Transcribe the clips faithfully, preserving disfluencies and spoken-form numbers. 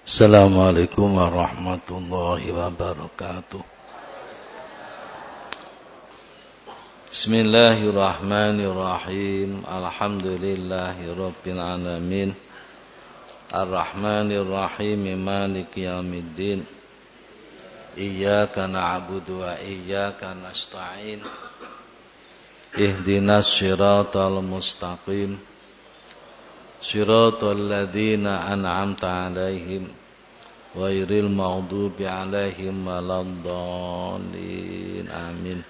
Assalamualaikum warahmatullahi wabarakatuh. Bismillahirrahmanirrahim. Alhamdulillahirabbil alamin. Arrahmanirrahim. Maliki yaumiddin. Iyyaka na'budu wa iyyaka nasta'in. Ihdinas shiratal mustaqim. Shiratal ladzina an'amta 'alaihim ghairil maghdubi 'alaihim waladdallin. Amin.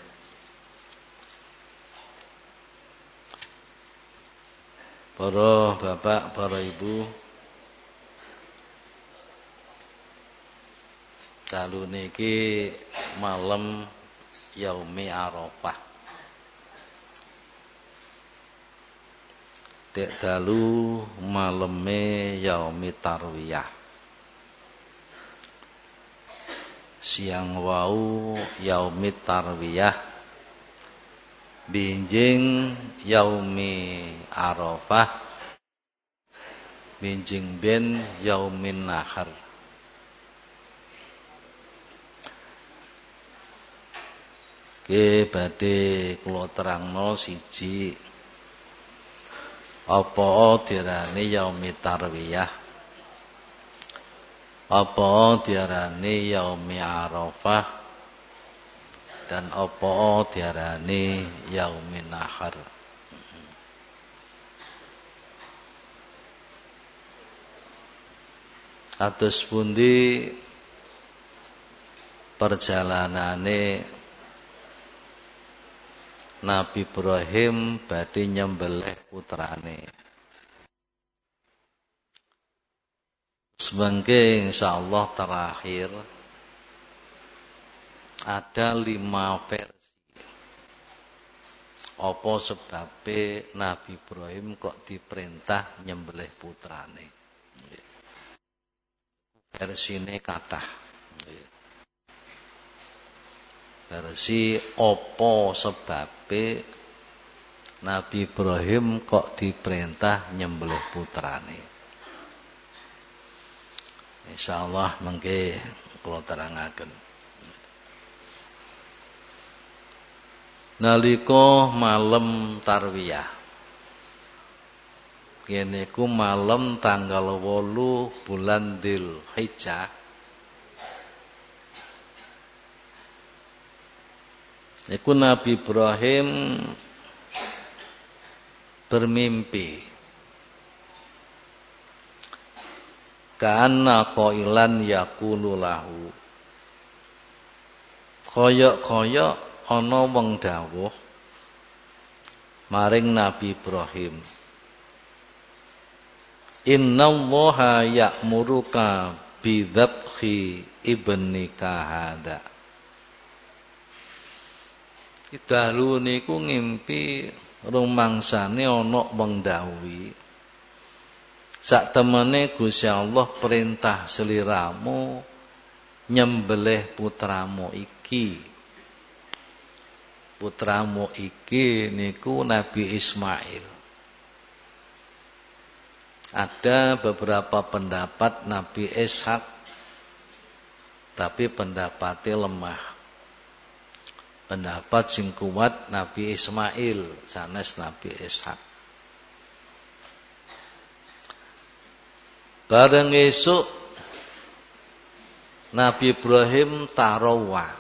Para bapak, para ibu, dalu niki malam Yaumi Arafah. Dek dalu maleme Yaumi Tarwiyah. Siang wau Yaumi Tarwiyah, binjing Yaumi Arafah, binjing ben Yaumin Nahar. Ke badhe kula terangno siji, apa diarani Yaumi Tarwiyah, apa diarani Yaumi Arafah, dan apa diarani Yaumin Nahar. Kados pundi perjalanane Nabi Ibrahim badhe nyembelih putrane. Semangke insyaallah terakhir ada lima versi. Apa sebabe Nabi Ibrahim kok diperintah nyembelih putrane? Versine kathah. Versi apa sebabe Nabi Ibrahim kok diperintah nyembelih putrane. Insyaallah mengke kula terangaken. Nalika malam Tarwiyah, kene ku malam tanggal wolu bulan Dzulhijjah. Iku Nabi Ibrahim bermimpi. Kana qailan yaqulu lahu. Kaya-kaya ana wong dawuh maring Nabi Ibrahim. Innallaha ya'muruka bidzabhi ibnika hadza. Dalu niku ngimpi rumangsane ana wong dawuhi, sak temene Gusti Allah perintah sliramu nyembelih putramu iki. Putramu iki niku Nabi Ismail. Ada beberapa pendapat Nabi Ishak, tapi pendapatnya lemah. Pendapat sing kuat Nabi Ismail sanes Nabi Ishak. Bareng esuk Nabi Ibrahim tarawa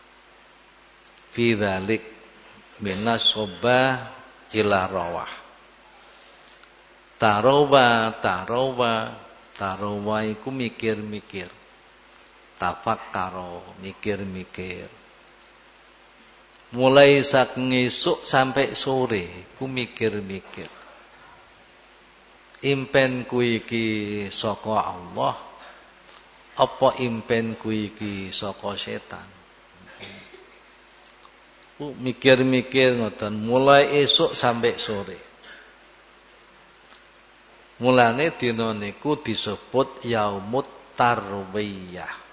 fi dzalik minas sobah ila rawah. Tarawa, tarawa, tarawa iku mikir-mikir. Tafakkaro, mikir-mikir. Mulai saking esuk sampai sore ku mikir-mikir. Impen ku iki saka Allah apa impen ku iki saka setan? Ku mikir-mikir ngoten mulai esuk sampai sore. Mulane dina niku disebut Yaumut Tarwiyah.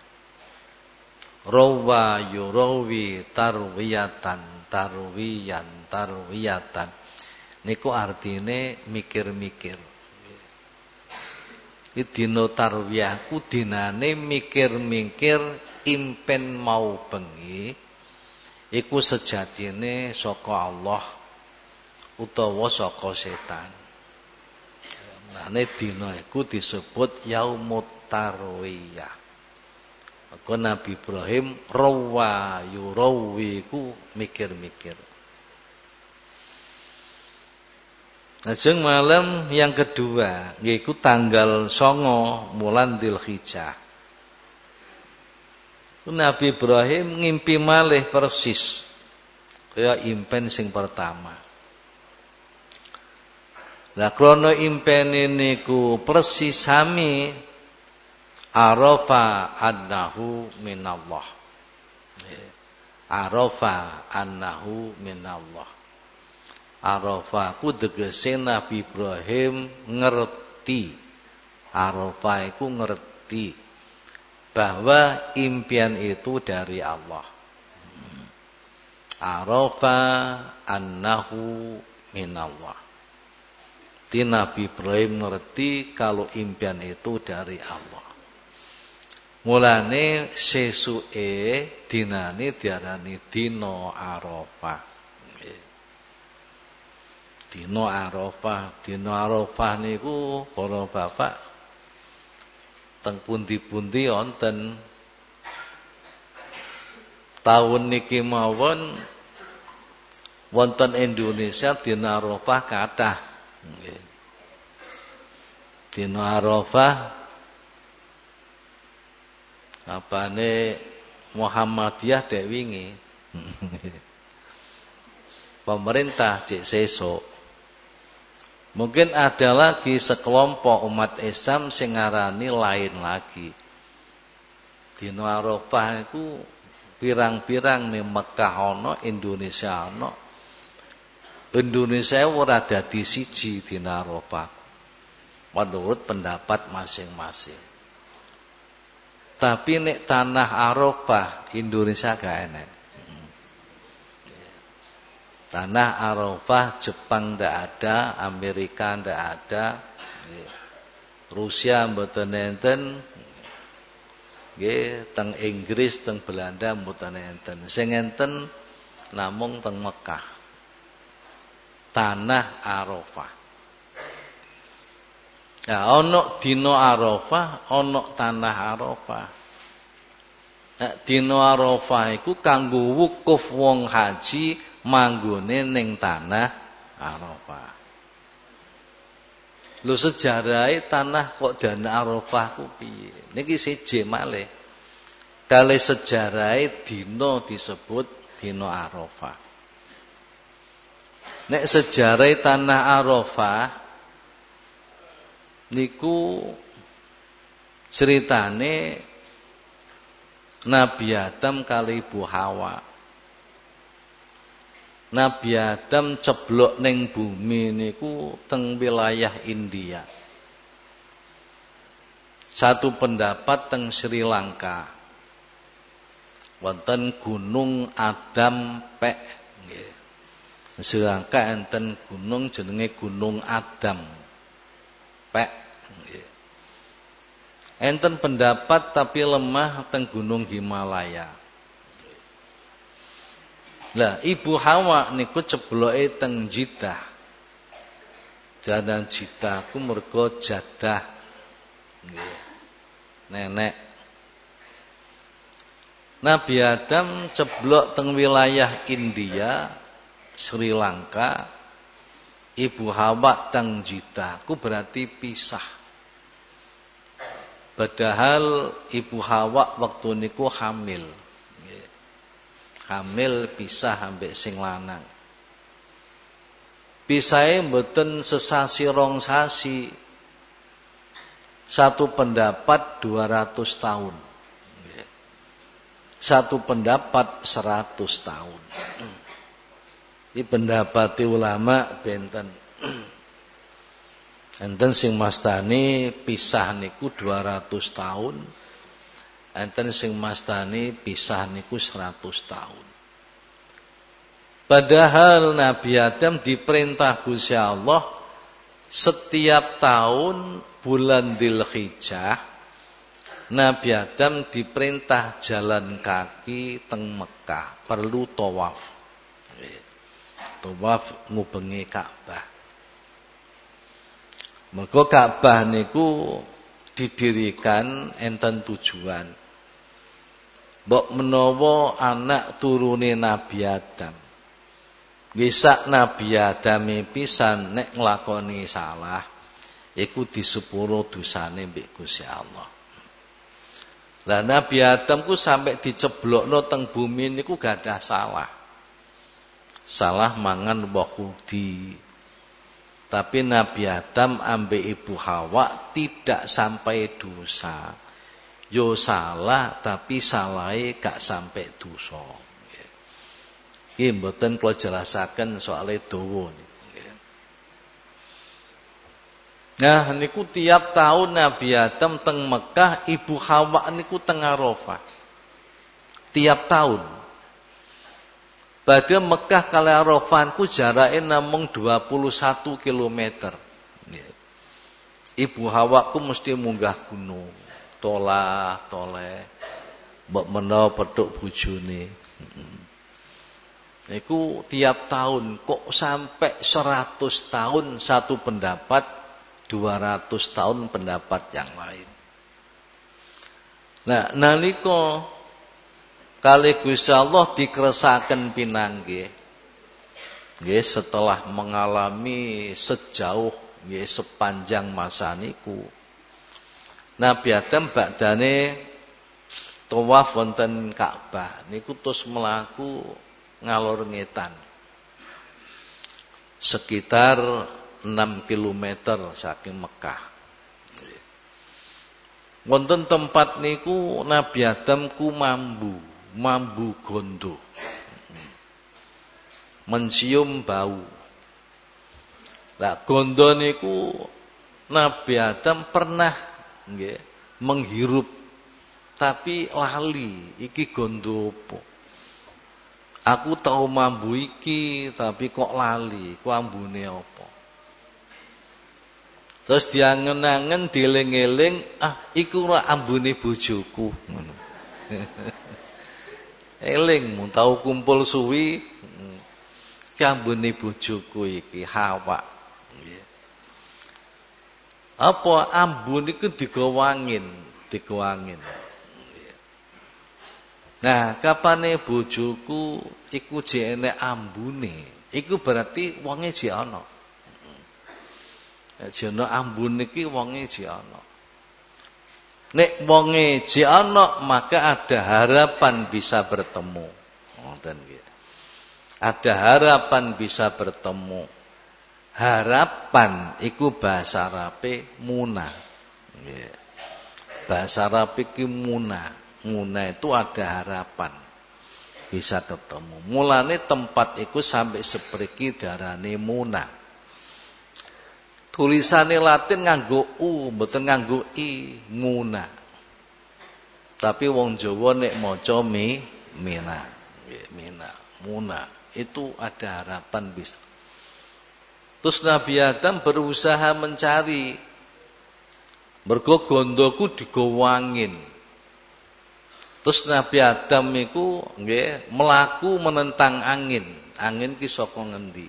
Rawa yurawi tarwiyatan tarwiyan tarwiyatan. Niku artine mikir-mikir. Iki dina tarwiyah ku dinane mikir-mikir impen mau bengi iku sejatine saka Allah utawa saka setan. Mane dina iku disebut yaumut tarwiyah. Maka Nabi Ibrahim rawa yurawi ku mikir-mikir. Lajeng malam yang kedua yaitu tanggal songo bulan Dzulhijjah. Nabi Ibrahim ngimpi malih persis kaya impen sing pertama. Lah krana impene niku persis sami arafa annahu minallah. Arafa annahu minallah. Arafa ku tegese Nabi Ibrahim ngerti. Arafa iku ngerti bahwa impian itu dari Allah. Arafa annahu minallah. Di Nabi Ibrahim ngerti kalau impian itu dari Allah. Mulane sesuke dinane diarani dina Arafah. Dina Arafah, dina Arafah niku para bapak teng pundi-pundi wonten. Taun niki mawon wonten Indonesia dina Arafah kathah. Nggih. Dina Arafah apane Muhammadiyah dek wingi. Pemerintah cek sesuk. Mungkin ada lagi sekelompok umat Islam sing ngarani lain lagi. Dina Arafah iku pirang-pirang ning Mekah ana, Indonesia ana. Indonesia ora dadi siji dina Arafah. Menurut pendapat masing-masing. Tapi nek tanah Arafah Indonesia gak enek. Tanah Arafah Jepang ndak ada, Amerika ndak ada, Rusia mboten enten, nggih teng Inggris, teng Belanda mboten enten. Sing enten namung teng Mekah. Tanah Arafah. Ya ana dina Arafah, ana tanah Arafah. Nah, dina Arafah iku kanggo wukuf wong haji manggone ning tanah Arafah. Lho sejarahe tanah kok dana Arafah ku piye? Niki siji malih. Kale sejarahe dina disebut dina Arafah. Nek sejarahe tanah Arafah niku ceritane Nabi Adam kali Ibu Hawa. Nabi Adam ceblok ning bumi niku teng wilayah India. Satu pendapat teng Sri Lanka. Wonten Gunung Adam Pek nggih. Sri Lanka enten gunung jenenge Gunung Adam Pek nggih. Enten pendapat tapi lemah teng Gunung Himalaya. Lah Ibu Hawa niku cebloke teng Jeddah. Jadan Jeddah ku mergo jadah. Nggih. Nenek. Nabi Adam ceblok teng wilayah India, Sri Lanka. Ibu Hawa teng Jeddah ku berarti pisah. Padahal Ibu Hawa waktu niku hamil. Hamil pisah ambek sing lanang. Pisahe mboten sesasi rong sasi. Satu pendapat dua ratus tahun. Satu pendapat seratus tahun. Ini pendapat ulama benten. Enten sing mastani pisah niku dua ratus tahun. Enten sing mastani pisah niku seratus tahun. Padahal Nabi Adam diperintah Gusti Allah setiap tahun bulan Dzulhijjah Nabi Adam diperintah jalan kaki teng Mekah, perlu tawaf. Tawaf ngubengi Ka'bah. Mergo Ka'bah niku didirikan enten tujuan. Mbok menawa anak turune Nabi Adam. Wisak Nabi Adam pisan nek nglakoni salah, iku disepuro dosane mbek Gusti Allah. Lah Nabi Adam ku sampai diceblokno teng bumi niku gak ada salah. Salah mangan woh kudi. Tapi Nabi Adam ambek Ibu Hawa tidak sampai dosa. Yo salah tapi salahe gak sampai dosa. Iki mboten kula jelasaken soale dawa niku. Nah niku tiap tahun Nabi Adam teng Mekah, Ibu Hawa niku teng Arafah. Tiap tahun. Pada Mekah kali Arafah ku jarake namung dua puluh satu kilometer. Ibu Hawa ku mesti munggah gunung, tolah, toleh, mbok menawa petuk bojone. Niku tiap tahun kok sampai seratus tahun satu pendapat, dua ratus tahun pendapat yang lain. Nah, nalika kali Gusti Allah dikeresaken pinanggih, nggih setelah mengalami sejauh nggih sepanjang masa niku, Nabi Adam badane tawaf wonten Ka'bah niku terus mlaku ngalor ngetan. Sekitar enam kilometer saking Mekah. Wonten tempat niku Nabi Adam ku mambu, mambu gondo. Mencium bau. Lah gondo niku Nabi Adam pernah nggih menghirup tapi lali iki gondo apa. Aku tahu mambu iki tapi kok lali, ku ambune apa. Terus diangen-angen dieling-eling, ah iku ora ambune bojoku ngono. Eling mun tau kumpul suwi, ki ambune bojoku iki Hawa. Apa ambune iku digawangin, digawangin. Nah, kapane bojoku iku jek enek ambune, iku berarti wonge jek ana. Jeno ambun niki wonge jek ana. Nek wonge jek ana maka ada harapan bisa bertemu. Ngoten nggih. Ada harapan bisa bertemu. Harapan iku bahasa Arabe muna. Nggih. Bahasa Arabe iki muna. Muna itu ada harapan bisa ketemu. Mulane tempat iku sampai sepriki darane muna. Tulisane Latin nganggo u, mboten nganggo i, muna. Tapi wong Jawa nek maca mi, mina, mina, muna. Itu ada harapan bisa. Terus Nabi Adam berusaha mencari. Mergo gondoku digowangin. Terus Nabi Adam iku nggih mlaku menentang angin. Angin ki saka ngendi?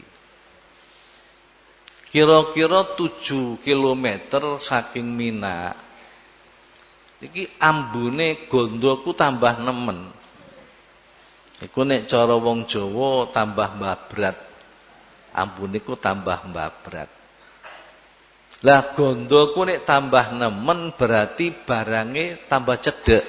Kira-kira tujuh kilometer saking Mina. Iki ambune gondoku tambah nemen. Iku nek cara wong Jawa tambah mbabrat. Ambune ku tambah mbabrat. Lah gondoku nek tambah nemen berarti barange tambah cedhek.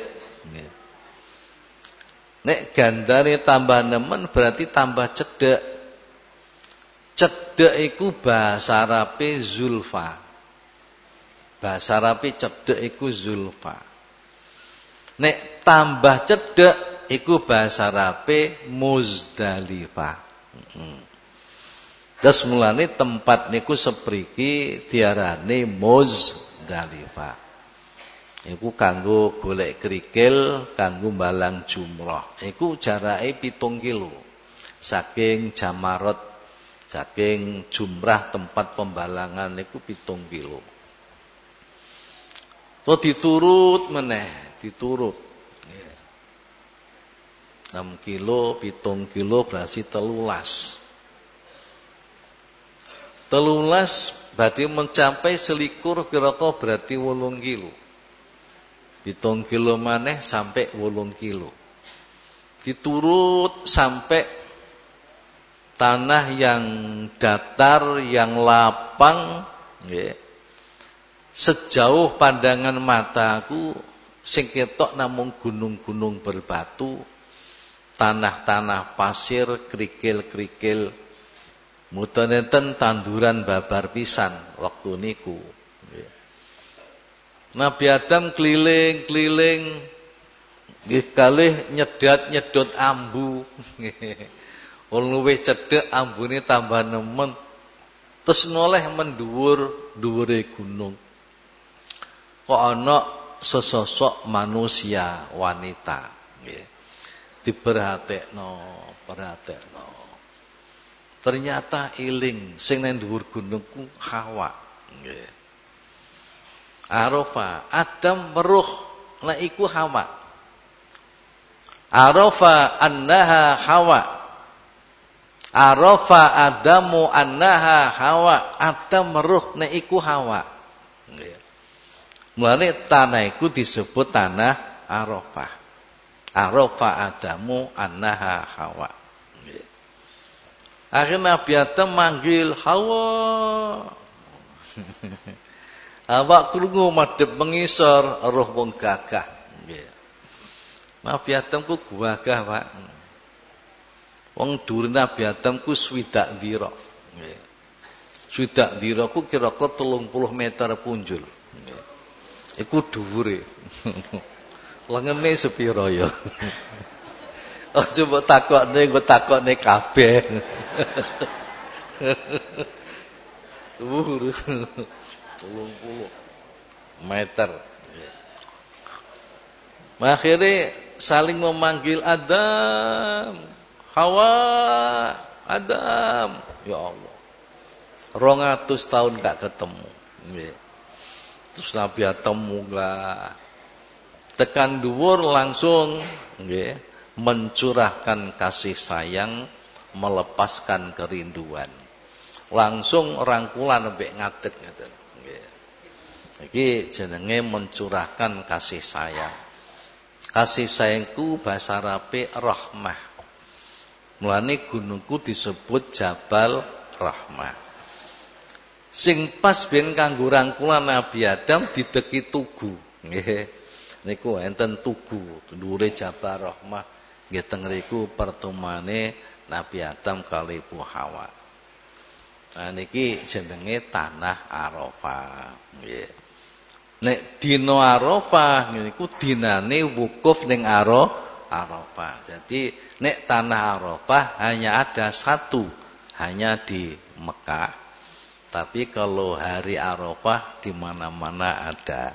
Nek gandane tambah nemen berarti tambah cedhek. Cedhek iku bahasa Arabe zulfa. Bahasa Arabe cedhek iku zulfa. Nek tambah cedhek iku bahasa Arabe Muzdalifah. Heeh. Terus mulane tempat niku sepriki diarani Muzdalifah. Iku kanggo golek krikil, kanggo mbalang jumrah. Iku jarake pitung kilo saking Jamarot Saking jumrah tempat pembalangan niku pitung kilo. To diturut meneh, diturut. enam kilo, pitung kilo berarti telulas. Telulas berarti mencapai selikur kira-kira berarti wolung kilo. Pitung kilo maneh sampai wolung kilo. Diturut sampai tanah yang datar, yang lapang, ya. Sejauh pandangan mataku sing ketok namung gunung-gunung berbatu, tanah-tanah pasir, kerikil-kerikil, mutanenten tanduran babar pisan waktu niku. Nabi Adam keliling-keliling nggih kalih nyedat-nyedot ambu. Luwih cedhek ambune tambah nemen. Terus noleh mendhuwur dhuwure gunung. Kok ana sesosok manusia wanita nggih. Diperhatekno, perhatekno. Ternyata iling sing nang dhuwur gunung ku Hawa nggih. Arafa, Adam weruh nek iku Hawa. Arafa annaha Hawa. Arafa Adamu annaha Hawa. Adam weruh nek iku Hawa. Nggih. Mulane tanah iku disebut tanah Arafah. Arafa Adamu annaha Hawa. Nggih. Akhirnya Nabi Adam manggil Hawa. Hawa krungu madhep mengisor roh wong gagah. Nggih. Nabi Adam ku gagah, Pak. Wong dhuwur Nabi Adam ku swidak dira. Nggih. Swidak dira ku kira-kira telung puluh meter punjul. Nggih. Iku dhuwure. Lengene sepira ya? Oh coba takokne, engko takokne kabeh. Dhuwur telung puluh meter. Akhirnya saling memanggil Adam, Hawa, Adam. Ya Allah. rong atus tahun gak ketemu. Terus Nabi Adam munggah. Tekan dhuwur langsung nggih, mencurahkan kasih sayang, melepaskan kerinduan. Langsung rangkulan mbek ngadeg ngoten. Nggih. Iki jenenge mencurahkan kasih sayang. Kasih sayangku bahasa Arabe rahmah. Mulane gunungku disebut Jabal Rahmah. Sing pas ben kanggo rangkulan Nabi Adam dideki tugu. Nggih. Niku enten tugu, dhuwure Jabal Rahmah. Nggih teng mriku pertemuane Nabi Adam kali Ibu Hawa. Nah niki jenenge tanah Arafah. Nggih. Nek dina Arafah niku dinane wukuf ning Arafah. Jadi nek tanah Arafah hanya ada satu, hanya di Mekah. Tapi kalau hari Arafah di mana-mana ada.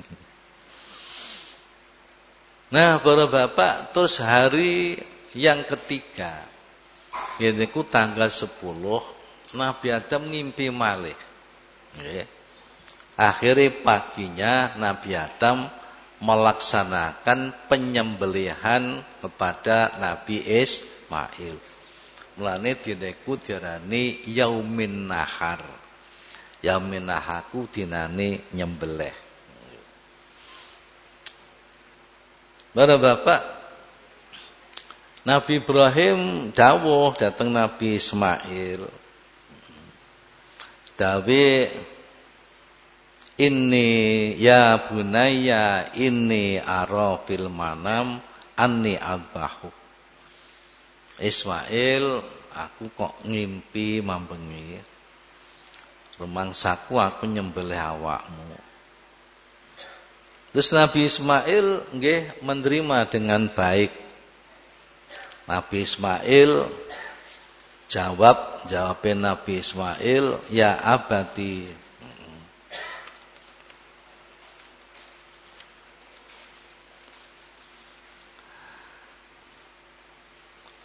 Nah, para bapak, terus hari yang ketiga, yaitu tanggal sepuluh, Nabi Adam ngimpi malih. Akhirnya paginya Nabi Adam melaksanakan penyembelihan kepada Nabi Ismail. Mulane dineku diarani Yaumin Nahar. Yaumin Nahaku dinane nyembelih. Para bapak, Nabi Ibrahim dawuh datang Nabi Ismail. Dawe inni ya bunayya inni ara fil manam anni abahu. Ismail, aku kok ngimpi mambengi. Rumangsaku aku nyembelih awakmu. Terus Nabi Ismail nggih menerima dengan baik. Nabi Ismail jawab, jawabnya Nabi Ismail, ya abadi.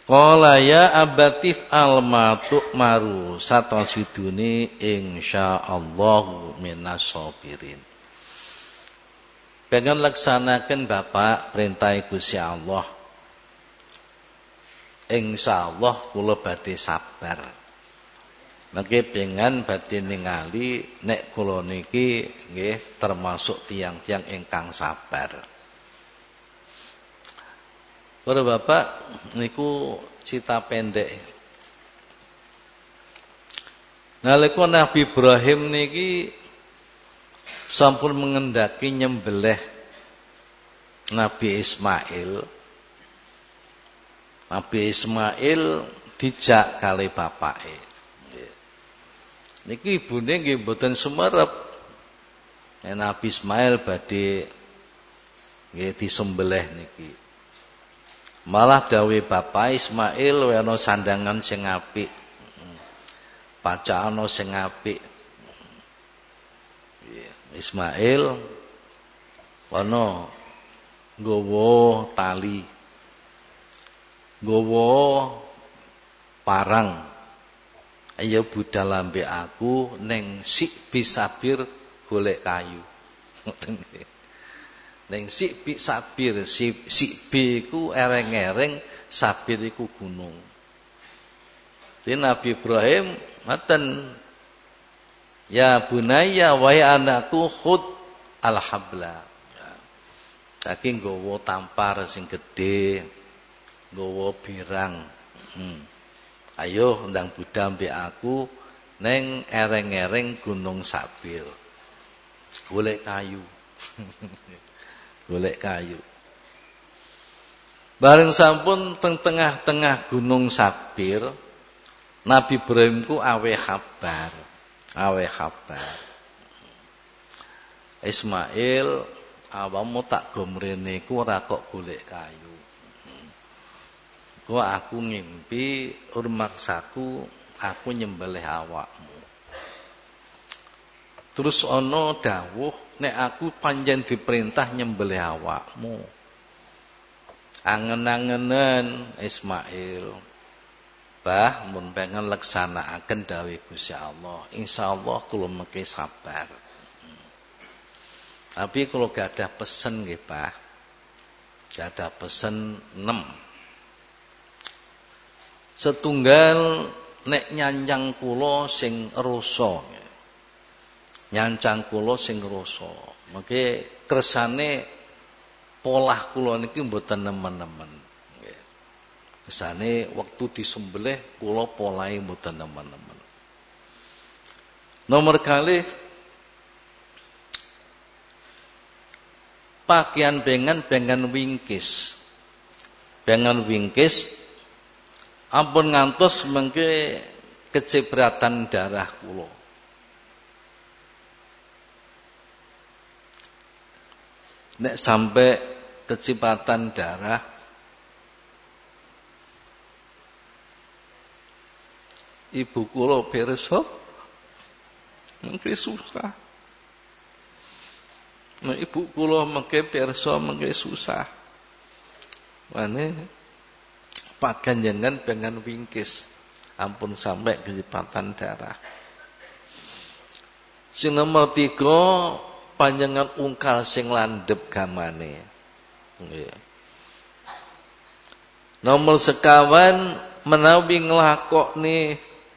Qala ya abatif almatu maru satajiduni insyaallah minas sabirin. Pengen laksanakan Bapak perintah Gusti Allah. Insyaallah kula badhe sabar. Mangke pengen badhe ningali nek kula niki nggih termasuk tiang-tiang ingkang sabar. Para Bapak niku cita pendek. Nalika Nabi Ibrahim niki sampun mengendaki nyembelih Nabi Ismail. Nabi Ismail dijak kali bapake. Niki ibune nggih mboten sumerep. Nek Nabi Ismail badhe nggih disembelih niki. Malah dawe bapak Ismail ana sandangan sing apik. Pacakana sing apik. Ismail ana nggawa tali. Nggawa parang. Ayo budal lambe aku ning sik bisabir golek kayu. Ning sik bi sabir, sik sik bi iku ereng-ereng, sabir iku gunung. Di Nabi Ibrahim ngaten, ya bunayya wa anakku khud al-habla. Saking nggawa tampar sing gedhe, nggawa birang. Hmm. Ayo ndang budal mbek aku ning ereng-ereng gunung sabir. Golek kayu. Golek kayu. Bareng sampun teng tengah-tengah gunung sabir, Nabi Ibrahim ku awe kabar, awe kabar. Ismail, awamu tak gomrene ku ora kok golek kayu. Ku aku ngimpi urmaksaku aku nyembelih awakmu. Terus ana dawuh nek aku panjen diperintah nyembelih awakmu. Angen-angenen Ismail. Bah mun pengen laksanakaken dawuh Gusti Allah, insyaallah kula mengke sabar. Tapi kalau gak ada pesen nggih, Pak. Gak ada pesen enam. Setunggal nek nyanjang kula sing rasa. Nyancang kula sing rasa. Mengke kersane polah kula niki mboten nemen-nemen. Nggih. Kersane wektu disembelih kula polahe mboten nemen-nemen. Nomor kalih pakaian bengan bengan wingkis. Bengan wingkis ampun ngantos mengke kecipratan darah kula. Nek sampai kecipatan darah ibu kula pirsa mengke susah. Nek ibu kula mengke pirsa mengke susah. Mane pakanjenengan pengen wingkis ampun sampai kecipatan darah. Sing nomor tiga panjenengan ungkal sing landhep gamane. Nggih. Nomor sekawan menawi nglakokne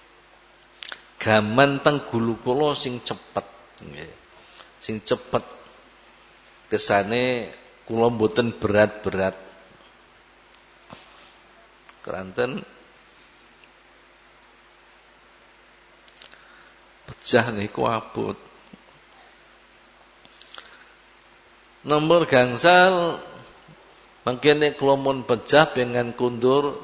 gaman teng gulu kula sing cepet. Nggih. Sing cepet. Kesane kula mboten berat-berat. Keranten pecah niku abot. Nomor gangsal mangkene kula mun pecah pengen kundur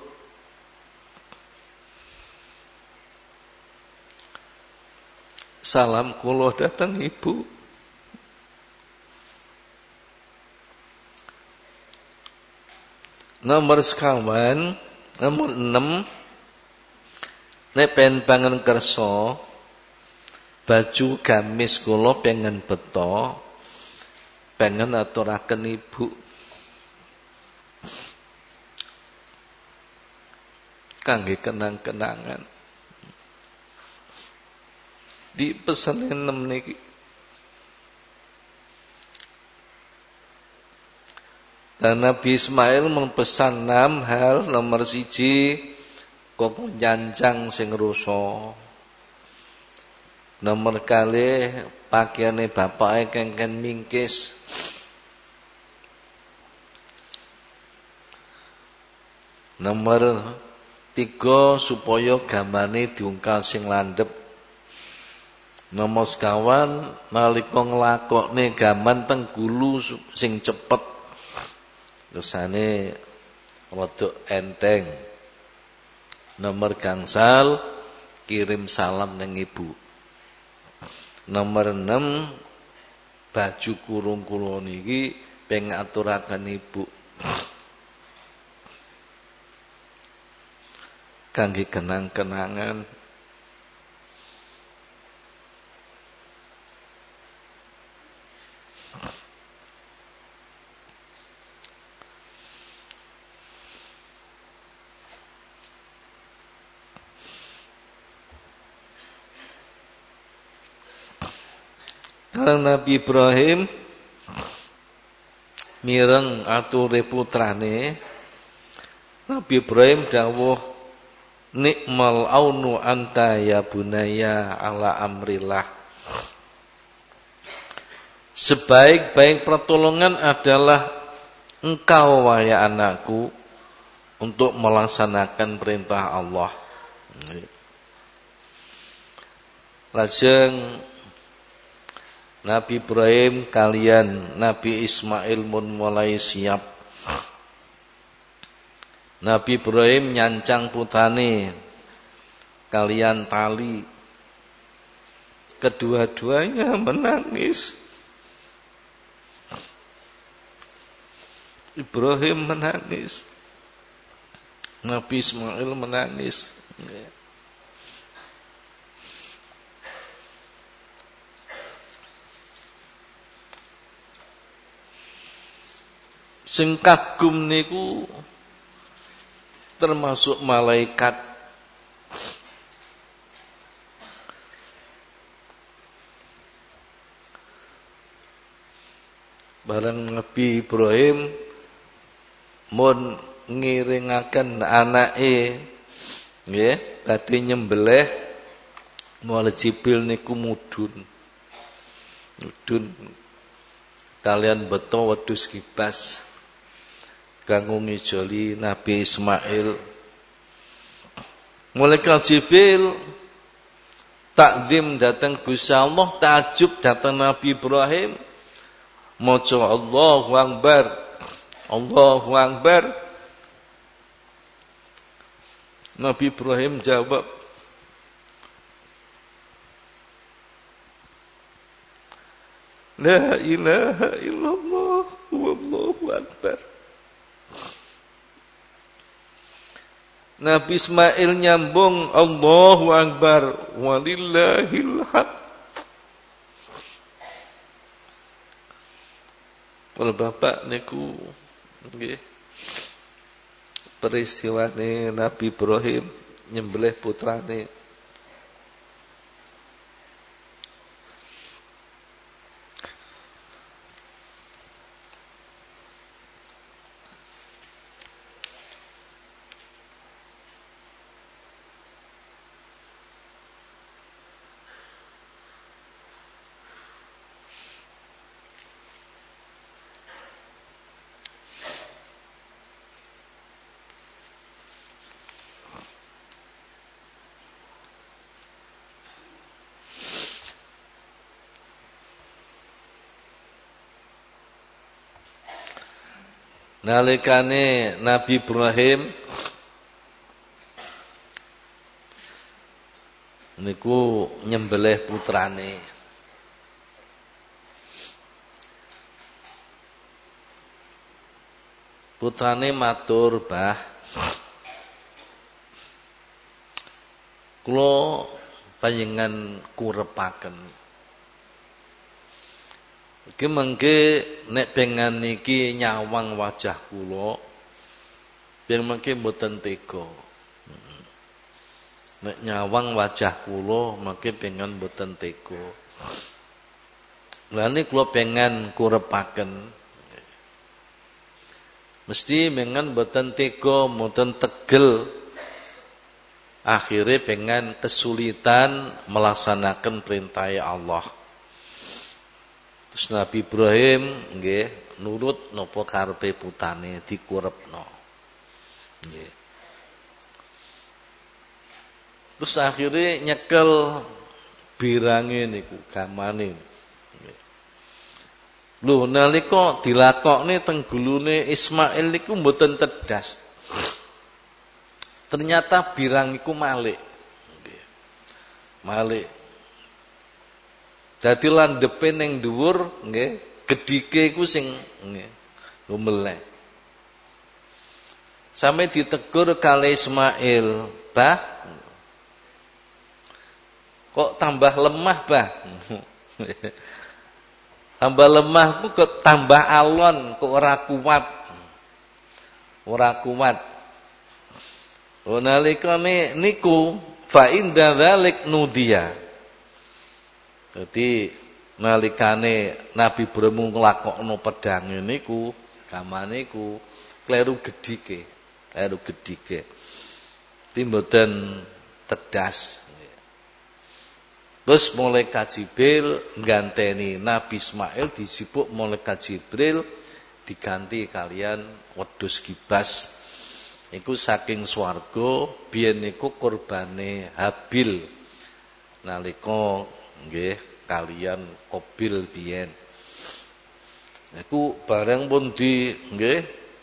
salam kula datang ibu. Nomor sekawan, nomor enam nek pen pangen kersa baju gamis kula pengen beto pengen aturaken ibu. kangge kenang-kenangan. Di pesan enam niki. Dan Nabi Ismail mempesan enam hal. Nomor siji, kok nyancang sing rusa. Nomor kali pakaiane bapake kengken mingkis. Nomor tiga, supaya gambane diungkal sing landhep. Nomor sekawan, nalika nglakokne gaman teng gulu sing cepet. Kersane rada enteng. Nomor gangsal, kirim salam ning ibu. Nomor enam, baju kurung kula niki ping aturaken ibu. Kangge kenang-kenangan. Nabi Ibrahim mireng ature putrane. Nabi Ibrahim dawuh, nikmal aunu anta ya bunaya ala amrillah. Sebaik-baik pertolongan adalah engkau wahai anakku untuk melaksanakan perintah Allah. Lajeng Nabi Ibrahim kalian Nabi Ismail mun mulai siap. Nabi Ibrahim nyancang putane kalian tali. Kedua-duanya menangis. Ibrahim menangis. Nabi Ismail menangis. Sing kagum niku termasuk malaikat. Bareng Nabi Ibrahim mun ngiringaken anake nggih badhe nyembelih, mulai Jibril niku mudhun. Mudhun kalian beto wedhus kibas kanggo ngijoli Nabi Ismail. Malaikat Jibril takzim datang Gusti Allah, takjub datang Nabi Ibrahim, maca Allahu Akbar, Allahu Akbar. Nabi Ibrahim jawab, la ilaha illallah wallahu akbar. Nabi Ismail nyambung Allahu Akbar walillahil hamd. Kalau bapak niku nggih peristiwane Nabi Ibrahim nyembelih putrane. Nalikane Nabi Ibrahim niku nyembelih putrane. Putrane matur, "Bah, kula panjenengan kurepaken. Iki mengke nek pengen niki nyawang wajah kula, ben mengke mboten tega. nek nyawang wajah kula mangke pengen mboten tega. Lah niki kula pengen kurepaken. Mesti pengen mboten tega, mboten tegel. Akhirnya pengen kesulitan melaksanakan perintah Allah. Terus Nabi Ibrahim nggih nurut napa karepe putane dikurepno. Nggih. Terus akhirnya nyekel birange niku gamane. Lho nalika dilakokne teng gulune Ismail niku mboten cerdas. Ternyata birang iku malik. Nggih. Malik. Dadi landhepe ning dhuwur nggih, gedhike iku sing nggih lumeleh. Sampai ditegur kali Ismail, "Bah, kok tambah lemah, Bah?" Tambah lemah kok tambah alon, kok ora kuat. Ora kuat. Nalikane niku fa inda dzalik nudiya. Dadi nalikane Nabi Ibrahim nglakokno pedhange niku, gamane niku kleru gedhike, kleru gedhike. Timboten tedas. Terus malaikat Jibril ngganteni Nabi Ismail disibuk malaikat Jibril diganti kalian wedhus kibas. Iku saking swarga biyen niku kurbane Habil nalika nggih kalian Qabil biyen. Niku bareng pun di nggih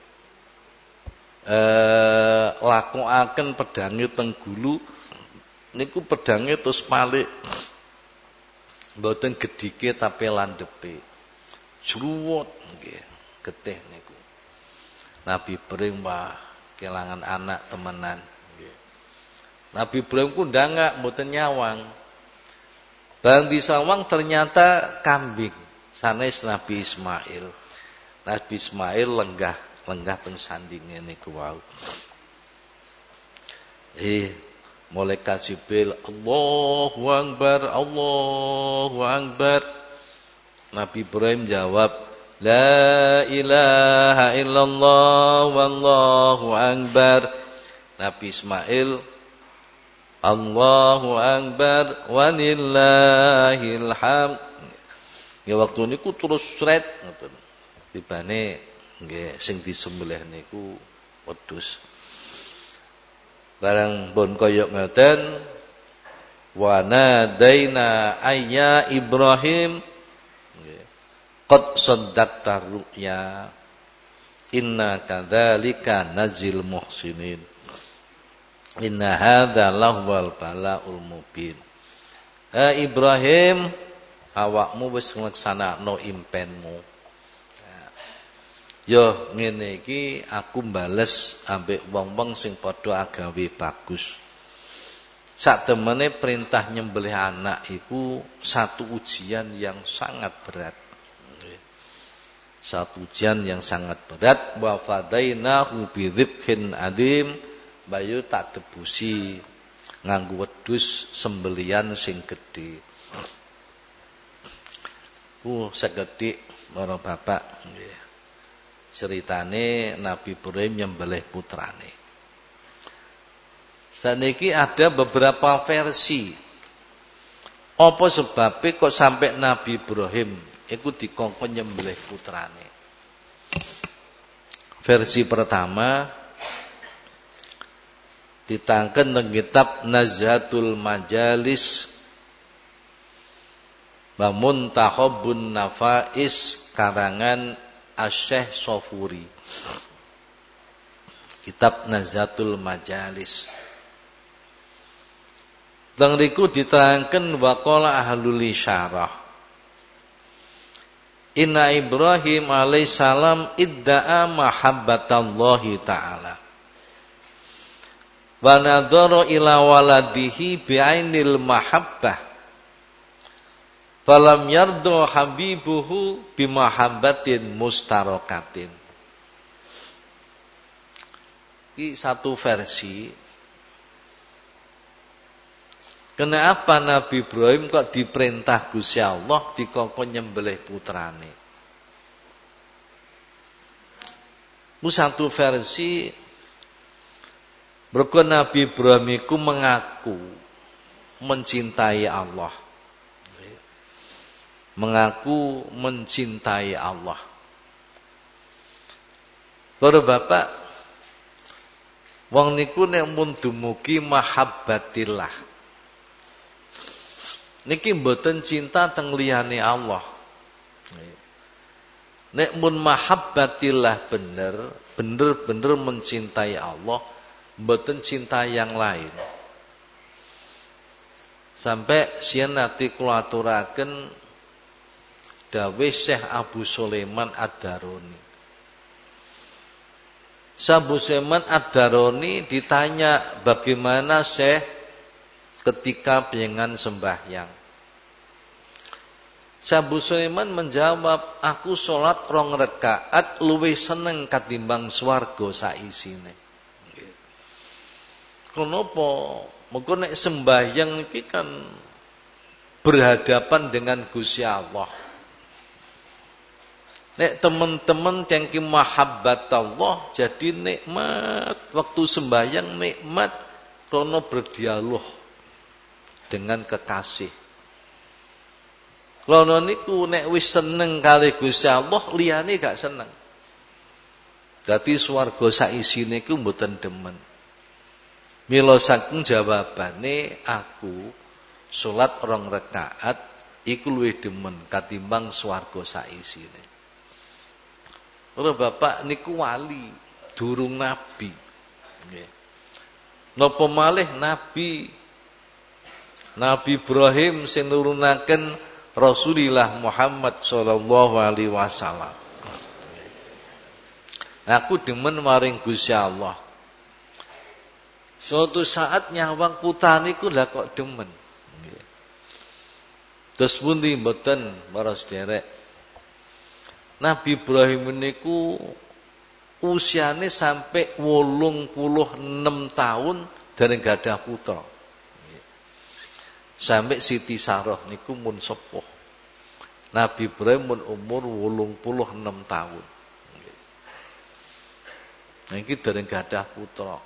eh lakokaken pedhange teng gulu niku pedhange terus malik. Mboten gedhike tapi landhepe. Jruwut nggih, getih niku. Nabi Ibrahim wah kelangan anak temenan nggih. Nabi Ibrahim ku ndangak mboten nyawang. Bareng disawang ternyata kambing sanes Nabi Ismail. Nabi Ismail lenggah, lenggah teng sandinge niku wau. Eh malaikat Jibril Allahu Akbar, Allahu Akbar. Nabi Ibrahim jawab, La ilaha illallah wallahu akbar. Nabi Ismail Allahu Akbar walillahil hamd. Ya waktu niku terus sret ngoten. Tibane nggih sing disembelih niku wedhus. Barang pun kaya ngoten wa nadaina ayya Ibrahim qad saddaqta ru'ya inna kadzalika nazil muhsinin inna hadza lahwal balaul mubin. Ha Ibrahim awakmu wis ngleksanakno impenmu. Yo ngene iki aku mbales ambek wong-wong sing padha agawe bagus. Saktemene perintah nyembelih anak iku satu ujian yang sangat berat. Satu ujian yang sangat berat. Wa fadainahu bidzibhin adim, bayu tak tebusi nganggo wedhus sembelian sing gedhe. Uh segedhik para bapak nggih. Ceritane Nabi Ibrahim nyembelih putrane. Saniki ada beberapa versi. Apa sebabnya kok sampai Nabi Ibrahim iku dikongkon nyembelih putrane? Versi pertama ditangken teng kitab Nazhatul Majalis wa Muntahabun Nafais karangan Asy-Syaikh Sofuri. Kitab Nazhatul Majalis. Teng riku diterangkan waqala ahlul isyarah. Inna Ibrahim alaihissalam idda'a mahabbatallahi ta'ala. Wa nadhara ila waladihi bi'ainil mahabbah. Falam yardu habibuhu bimahabbatin mustarakatin. Ini satu versi. Kenapa Nabi Ibrahim kok diperintah Gusti Allah dikongkon nyembelih putrane? Ku satu versi mergo Nabi Ibrahim iku mengaku mencintai Allah. Mengaku mencintai Allah. Para bapak, wong niku nek mun dumugi mahabbatillah. Niki mboten cinta teng liyane Allah. Nek mun mahabbatillah bener, bener-bener mencintai Allah, mboten cinta yang lain. Sampai sian nate kula aturaken dawuh Syekh Abu Sulaiman Ad-Daroni. Syekh Abu Sulaiman Ad-Daroni ditanya bagaimana Syekh ketika pengen sembahyang. Abu Sulaiman menjawab, aku sholat rong rakaat luwih seneng katimbang swarga saisine. Kenapa? Mengko nek sembahyang iki kan berhadapan dengan Gusti Allah. Nek teman-teman yang ki mahabbat Allah jadi nikmat, waktu sembahyang nikmat karena berdialog dengan kekasih. Lono niku nek wis seneng kali Gusti Allah, liyane gak seneng. Dadi swarga saisine iku mboten demen. Mila saking jawabane aku salat rong rakaat iku luwih demen katimbang swarga saisine. Ora bapak niku wali, durung nabi. Nggih. Napa malih nabi Nabi Ibrahim sing nurunaken Rasulullah Muhammad sallallahu alaihi wasallam. Aku demen maring Gusti Allah. Suatu saat nyawang putane iku lha kok demen. Terus pundi mboten para sederek. Nabi Ibrahim niku usiane sampai wolung puluh enam tahun dereng gadah putra. Sampai Siti Sarah niku mun sepuh. Nabi Ibrahim mun umur wolung puluh enam tahun. Nah iki dereng gadah putra.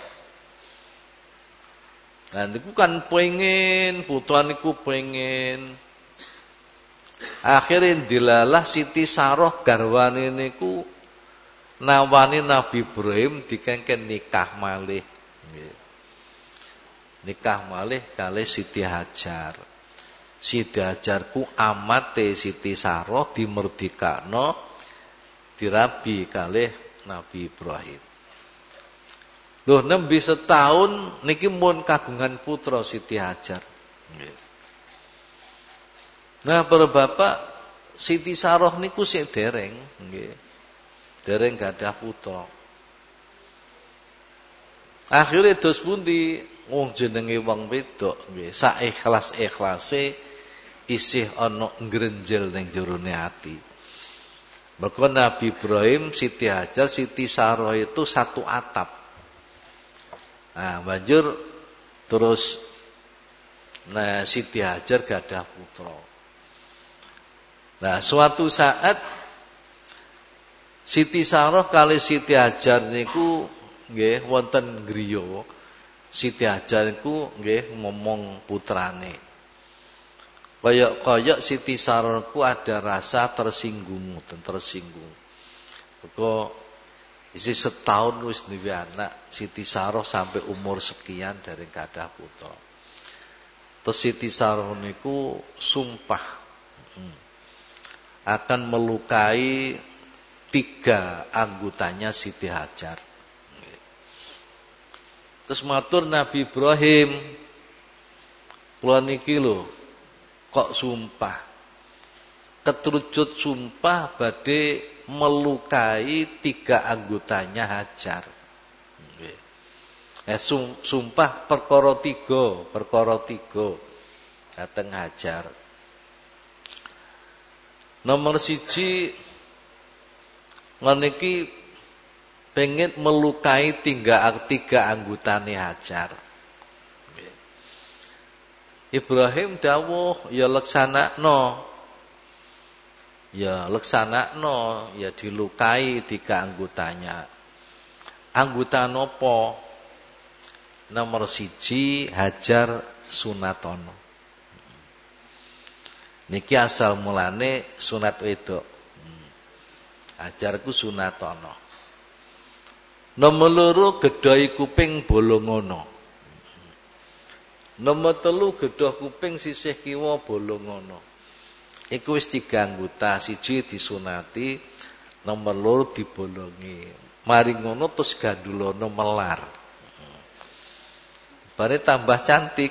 Nah niku kan pengen putra niku pengen. Akhirnya dilalah Siti Sarah garwane niku nawani Nabi Ibrahim dikengken nikah malih. Nikah malih kalih Siti Hajar. Siti Hajar ku amate Siti Sarah dimerdekakno dirabi kalih Nabi Ibrahim. Loh nembe setahun niki mun kagungan putra Siti Hajar. Nah, para bapak Siti Sarah niku sik dereng nggih. Dereng gadah putra. Akhire dos pundi wong jenenge wong wedok nggih, sak ikhlas-ikhlase isih ana ngrenjel ning jerone ati. Maka Nabi Ibrahim, Siti Hajar, Siti Sarah itu satu atap. Nah, banjur terus nah Siti Hajar gadah putra. Nah, suatu saat Siti Sarah kali Siti Hajar niku nggih wonten griya. Siti Hajar niku nggih ngomong putrane. Kaya-kaya Siti Sarah niku ada rasa tersinggung, dan tersinggung. Mergo isi setahun wis duwe anak, Siti Sarah sampai umur sekian dari gadah putra. Terus Siti Sarah niku sumpah hmm, akan melukai tiga anggotanya Siti Hajar. Terus matur Nabi Ibrahim, kula niki lho kok sumpah. Keterucut sumpah badhe melukai tiga anggotanya Hajar. Nggih. Eh sumpah perkara tiga, perkara tiga dateng Hajar. Nomor siji niki pengen melukai tiga, tiga anggotane Hajar. Ibrahim dawuh ya leksanakno. Ya leksanakno, ya dilukai tiga anggotanya. Anggota nopo? Nomor siji Hajar sunatono. Niki asal mulane sunat wedok. Hajar ku sunatono. Nomor loro gedhoi kuping bolongono. Nomor telu gedhoh kuping sisih kiwa bolongono. Iku wis tiga anggota, siji disunati, nomor loro dibolongi. Mari ngono terus gandulono melar. Bare tambah cantik.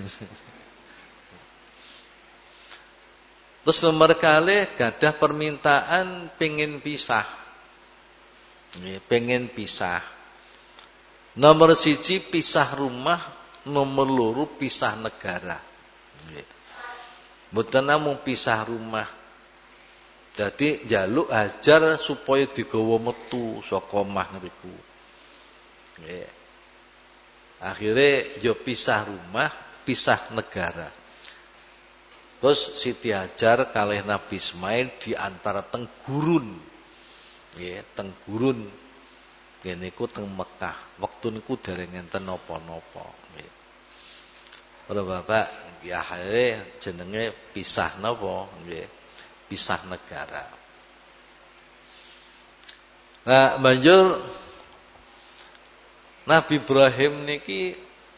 Terus nomor kali gadah permintaan pengen pisah. Nggih, pengen pisah. Nomor siji pisah rumah, nomor loro pisah negara. Nggih. Mboten namung pisah rumah. Jadi njaluk Hajar supaya digawa metu saka omah ngriku. Nggih. Akhire yo pisah rumah, pisah negara. Terus Siti Hajar kalih Nabi Ismail di antara teng gurun. Nggih, teng gurun. Nggih niku teng Mekah. Wektu niku dereng enten napa-napa. Nggih. Para bapak, nggih akhire jenenge pisah napa? Nggih. Pisah negara. Nah, banjur Nabi Ibrahim niki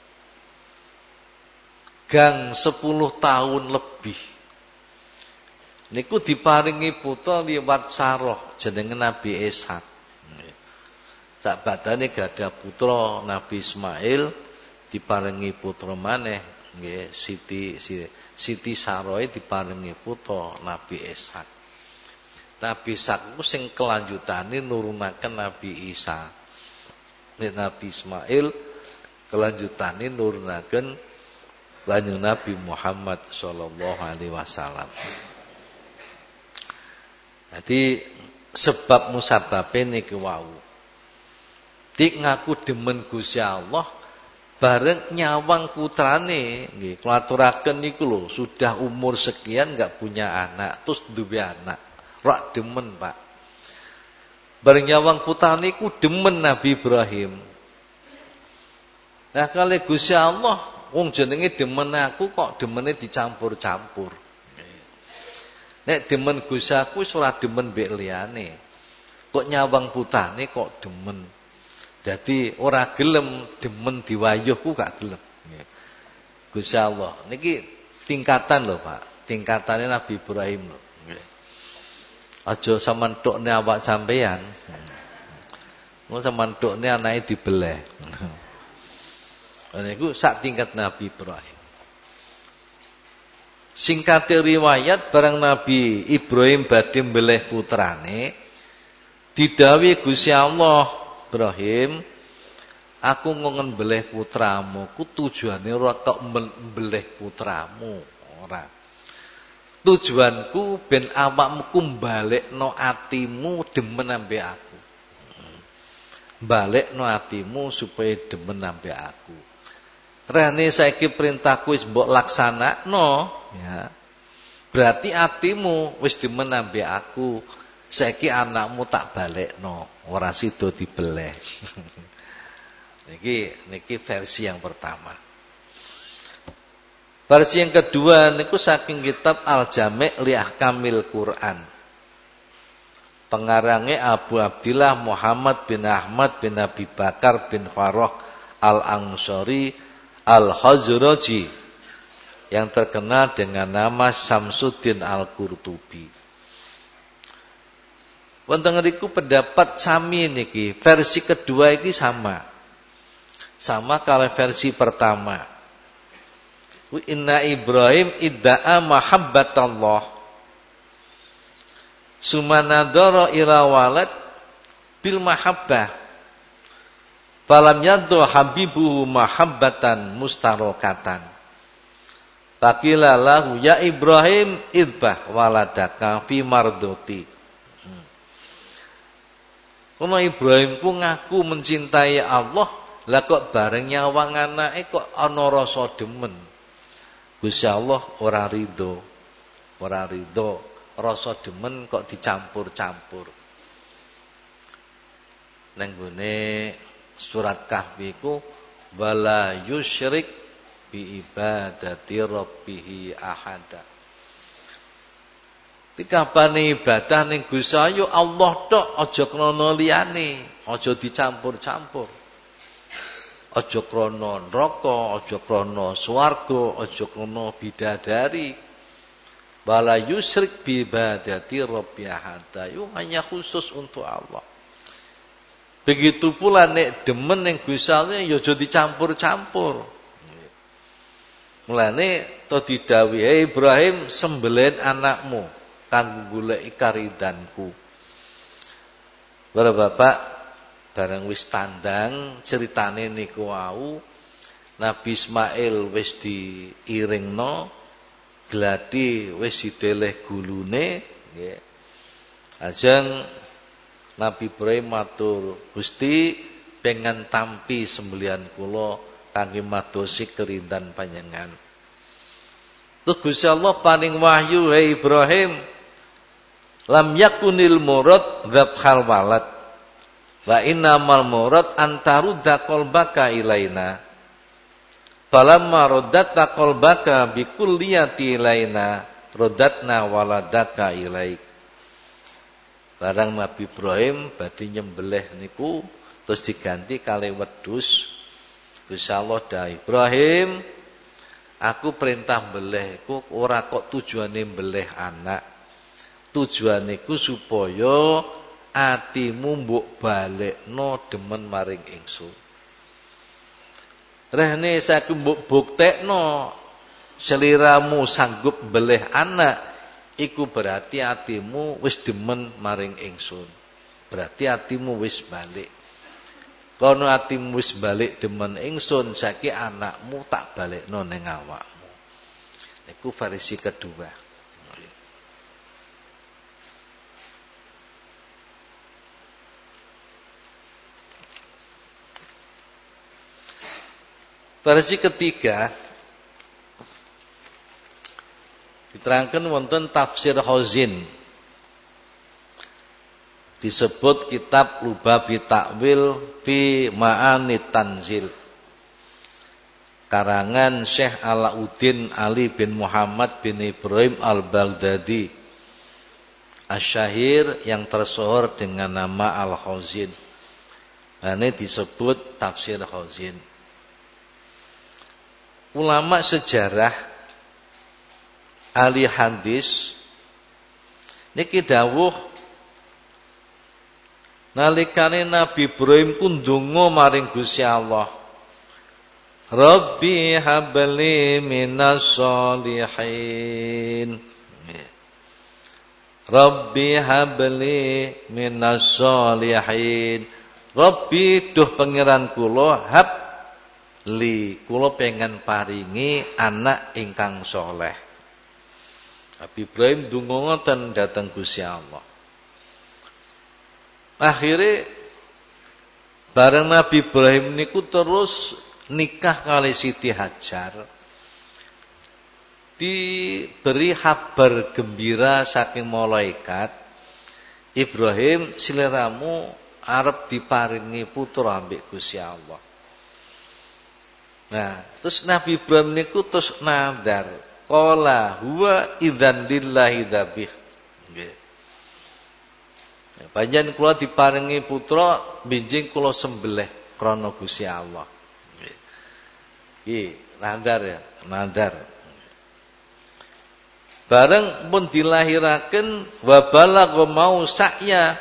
gang sepuluh tahun lebih. Niku diparingi putra liwat Sarah jenenge Nabi Ishak. Sak badane gadah putra Nabi Ismail diparingi putra maneh nggih Siti Siti Sarah diparingi putra Nabi Ishak. Nabi Ishak ku sing kelanjutane nurunaken Nabi Isa. Nek Nabi Ismail kelanjutane nurunaken Kanjeng Nabi Muhammad sallallahu alaihi wasallam. Jadi sebab musababe niki wau. Dik ngaku demen Gusti Allah bareng nyawang putrane nggih klaturaken niku lho sudah umur sekian enggak punya anak terus duwe anak. Rak demen, Pak. Bareng nyawang putrane niku demen Nabi Ibrahim. Nah kali Gusti Allah wong jenenge demen aku kok demene dicampur-campur. Nek demen Gusti aku wis ora demen mbek liyane. Kok nyawang putrane kok demen. Jadi ora gelem demen diwayuh ku gak gelem. Gusti Allah niki tingkatan lho, Pak. Tingkatane Nabi Ibrahim lho. Nggih. Aja sampean tokne awak sampean. Mun sampean tokne anake dibeleh. Niku sak tingkat Nabi Ibrahim. Singkate riwayat barang Nabi Ibrahim badhe mbeleh putrane didhawuhi Gusti Allah, Ibrahim, aku ngongen mbeleh putramu, ku tujuane ora tok mbeleh putramu, ora. Tujuanku ben awakmu ku balekno atimu demen ambek aku. Balekno atimu supaya demen ambek aku. Rene saiki perintahku wis mbok laksanakno, ya. Berarti atimu wis demen ambek aku. Saiki anakmu tak balekno, ora sida dibeleh. Niki niki versi yang pertama. Versi yang kedua niku saking kitab Al-Jami' li Ahkamil Quran. Pengarangnya Abu Abdillah Muhammad bin Ahmad bin Abi Bakar bin Farah Al-Ansari Al-Khazraji yang terkenal dengan nama Samsuddin Al-Qurtubi. Wonten ngriku pendapat sami niki, versi kedua iki sama. Sama kalau versi pertama. Wa inna Ibrahim idda'a mahabbatallah. Sumanadara ila walad bil mahabbah. Falam yaddu habibuhu mahabbatan mustarokatan. Faqila lahu ya Ibrahim idbah waladaka fi mardoti. Kono Ibrahim ku ngaku mencintai Allah, lah kok bareng nyawang anake kok ana rasa demen. Gusti Allah ora ridho. Ora ridho, rasa demen kok dicampur-campur. Nang gone surat Kahfi ku wala yusyrik bi ibadati rabbih ahada. Tikapane ibadah ning Gusti ayo Allah tok, aja krana liyane, aja dicampur-campur. Aja krana neraka, aja krana swarga, aja krana bidadari. Wala yusyrik bi ibadati rabbih ahada. Yo hanya khusus untuk Allah. Begitu pula nek demen ning Gusti Allah ya aja dicampur-campur. Mulane to didhawuhi Ibrahim sembelih anakmu kanggo goleki karidanku. Para bapak bareng wis tandang ceritane niku wau Nabi Ismail wis diiringno, gladi wis dideleh gulune nggih. Ajeng Nabi Ibrahim matur, "Gusti, pengen tampi sembelihan kula kangge madosi kerindan panjenengan." Tuh Gusti Allah paring wahyu, "Hei Ibrahim, lam yakunil murad dzabhal walad wa innamal murad antarudda qalbaka ilaina. Falamma raddatta qalbaka bikulliyati ilaina raddatna waladaka ilaik." Barang Nabi Ibrahim badhe nyembelih niku terus diganti kali wedhus. Gusti Allah dah Ibrahim, aku perintah mbelih iku ora kok tujuane mbelih anak. Tujuane iku supaya atimu mbok balekno demen maring ingsun. Rene saiki mbok buktekno seliramu sanggup mbelih anak. Iku berarti atimu wis demen maring ingsun. Berarti atimu wis balik. Kono atimu wis balik demen ingsun, saiki anakmu tak balekno ning awakmu. Iku versi kedua. Versi ketiga diterangkan wonten tafsir Khazin. Disebut kitab Lubabi Ta'wil fi Ma'ani Tanzil. Karangan Syekh Alauddin Ali bin Muhammad bin Ibrahim Al-Baghdadi Asy-Syahir yang tersohor dengan nama Al-Khazin. Ini disebut tafsir Khazin. Ulama sejarah ahli hadis niki dawuh nalikane Nabi Ibrahim ku ndonga maring Gusti Allah, Rabbi habli minas sholihin. Rabbi habli minas sholihin. Rabbi duh pangeran kula hab li kula pengen paringi anak ingkang soleh. Nabi Ibrahim ndonga ngoten dhateng Gusti Allah. Akhire bareng Nabi Ibrahim niku terus nikah kali Siti Hajar. Diberi kabar gembira saking malaikat, Ibrahim siliramu arep diparingi putra ambek Gusti Allah. Nah, terus Nabi Ibrahim niku terus nadar, qala huwa idzan lillahi dzabih. Nggih. Panjenengan kula diparingi putra benjing kula sembelih krana Gusti Allah. Nggih. Nggih, nadar ya, nadar. Bareng pun dilahiraken wa balagha mau sa'ya.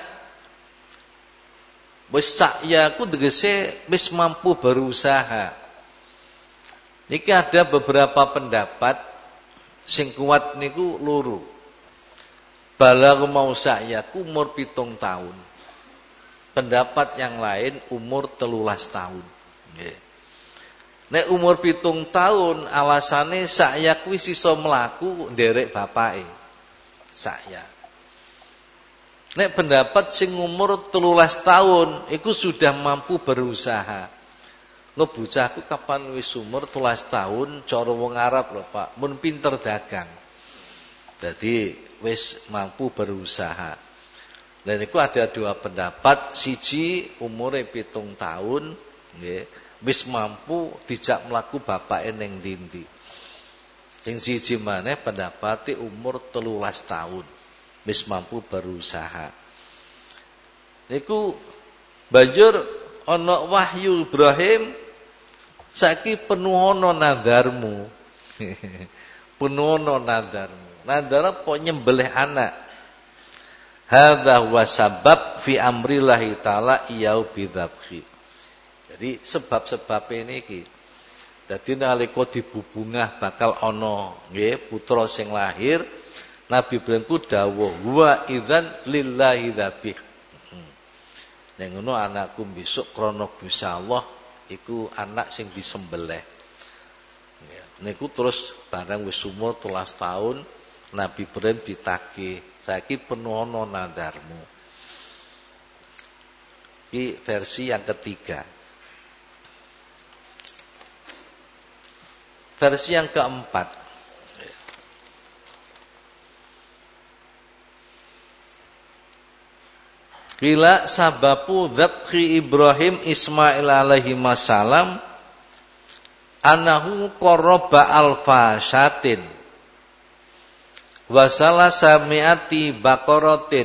Wis sa'ya ku tegese wis mampu berusaha. Niki ada beberapa pendapat sing kuat niku loro. Balagha mau sa'ya ku umur pitung tahun. Pendapat yang lain umur telulas tahun. Nggih. Nek umur pitung tahun alasane Sa'ya kuwi sisa mlaku nderek bapake. Sa'ya. Nek pendapat sing umur telulas tahun iku sudah mampu berusaha. Ngebocahku kapan wis umur tulas tahun cara wong Arab lho Pak, mun pinter dagang. Jadi wis mampu berusaha. Dan itu ada dua pendapat, siji umure pitung tahun, nggih, wis mampu dijak mlaku bapake ning ndi-ndi. Sing siji maneh pendapate umur telulas tahun, wis mampu berusaha. Niku banjur ana wahyu Ibrahim, saiki penuhono nadarmu. Penuhono nadarmu. Nadar apa nyembelih anak. Hadza huwa sabab fi amrillahi taala iyau bidzabhi. Jadi sebab-sebab ini iki. Dadi nalika dibubungah bakal ana nggih putra sing lahir, Nabi Ibrahim ku dawuh wa idzan lillahi dzabih. Nek ngono anakku besok krana Gusti Allah iku anak sing disembelih. Niku terus barang wis umur telulas tahun Nabi Ibrahim ditagih, saiki penuhono nadarmu. Ini versi yang ketiga. Versi yang keempat. Qila sababu dzabhi Ibrahim Ismail alaihi wasallam anahu qarraba alfa syatin wa salasami'ati baqaratin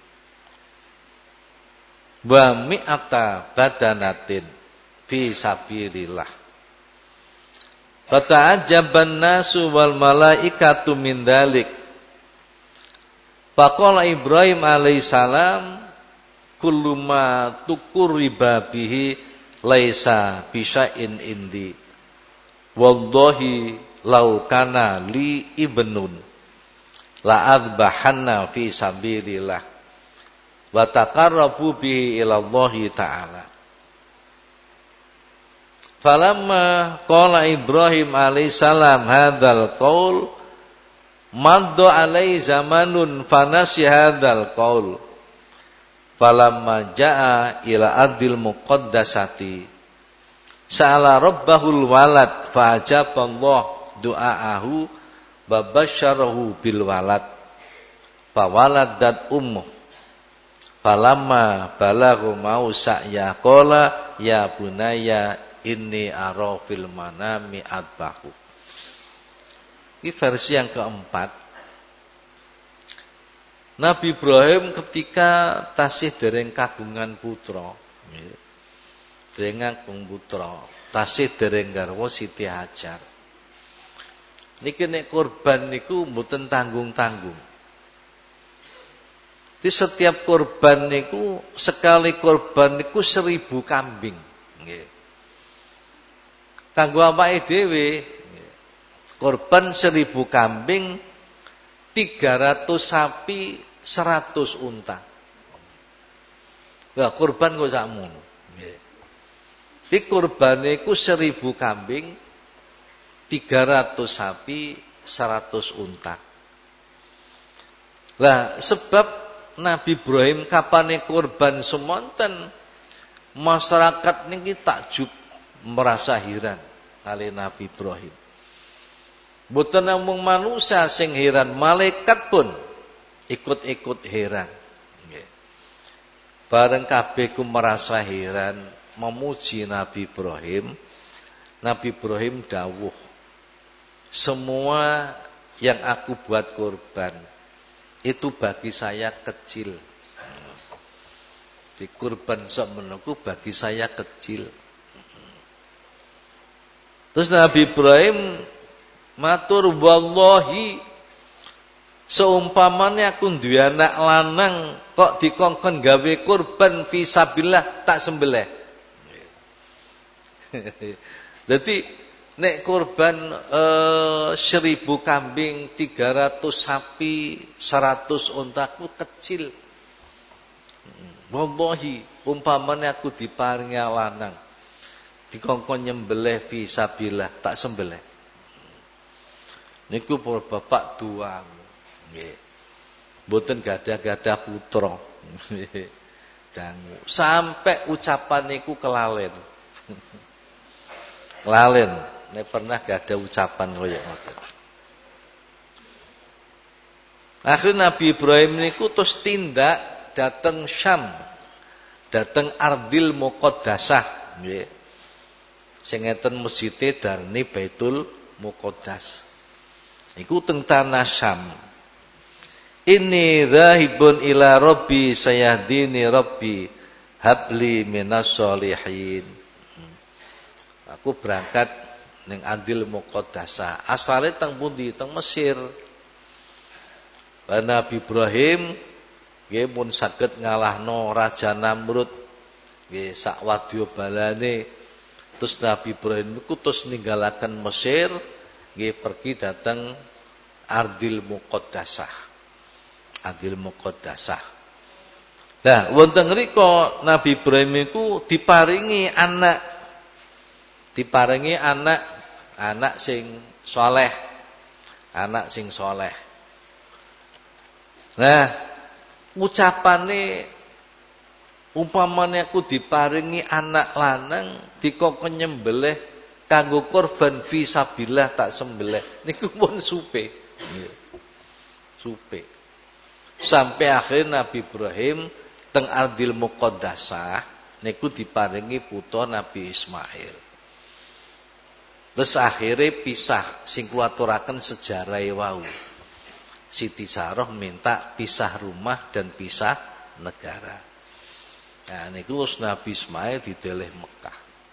wa mi'ata badanatin fi sabilillah. Fata'ajjaban nasu wal malaikatu min dzalik. Faqala Ibrahim alaihissalam kullu ma tuqriba bihi laisa bisya'in indi. Wallahi law kana li ibnun la adbahanna fi sabilillah wa taqarrabu bihi ila Allah taala. Falamma qala Ibrahim alaihissalam hadzal qaul madda alai zamanun fanasi hadzal qaul. Falamma jaa ila adil muqaddasati sa'ala rabbahul walad fa'ajaballah du'aahu babasyarahu bil walad fawaladat ummuh falamma balaghu mau sa'ya qala ya bunayya inni ara fil manami adbahu. Ini versi yang keempat. Nabi Ibrahim ketika tasih dereng kagungan putra, dereng kagungan putra, tasih dereng garwa Siti Hajar. Niki nek korban niku mboten tanggung-tanggung. Di setiap korban niku sekali korban niku seribu kambing. Nggih. Kanggo awake dhewe korban seribu kambing, tiga ratus sapi, seratus unta. Lah korban kok sakmono. Nggih. Di korban niku seribu kambing, tiga ratus sapi, seratus unta. Lah sebab Nabi Ibrahim kapane korban semonten, masyarakat niki takjub merasa heran kali Nabi Ibrahim. Mboten namung manusia sing heran, malaikat pun ikut-ikut heran. Nggih. Bareng kabeh ku merasa heran, memuji Nabi Ibrahim. Nabi Ibrahim dawuh, semua yang aku buat korban itu bagi saya kecil. Di kurban sok menunggu bagi saya kecil. Terus Nabi Ibrahim matur, wallahi seumpamane aku duwe anak lanang kok dikongkon gawe kurban fisabilillah tak sembelih. Dadi nek kurban eh, seribu kambing, tiga ratus sapi, seratus untaku kecil. Wallahi umpamane aku diparingi lanang dikongkon nyembelih fisabilillah tak sembelih. Niku para bapak tuang nggih. Mboten gadah-gadah putra. Dangu sampai ucapan niku kelalen. lalen nek pernah gak ada ucapan koyo ngoten. Akhirnya Nabi Ibrahim niku terus tindak dateng Syam, dateng Ardil Muqaddasah nggih. Sing ngeten mesjide darani Baitul Muqaddas. Iku teng tanah Syam. Inni dzahibun ila rabbi sayahdini rabbi habli minas sholihin. Aku berangkat ning Ardil Muqaddasah. Asale teng pundi? Teng Mesir. Nabi Ibrahim nggih mun saged ngalahno Raja Namrud nggih sak wadya balane. Terus Nabi Ibrahim niku terus ninggalaken Mesir nggih pergi dateng Ardil Muqaddasah. Ardil Muqaddasah. Nah, wonten ngrika Nabi Ibrahim niku diparingi anak. Diparingi anak, anak sing saleh. Anak sing saleh. Nah, ucapane umpamane aku diparingi anak lanang dikok nyembelih kanggo korban fisabilillah tak sembelih niku pun supe. Supe. Sampai akhir Nabi Ibrahim teng Ardil Muqaddasah niku diparingi putra Nabi Ismail. Terus akhirnya pisah sing kula aturaken sejarah wau. Siti Saroh minta pisah rumah dan pisah negara. Nah niku wis Nabi Ismail dideleh Mekah.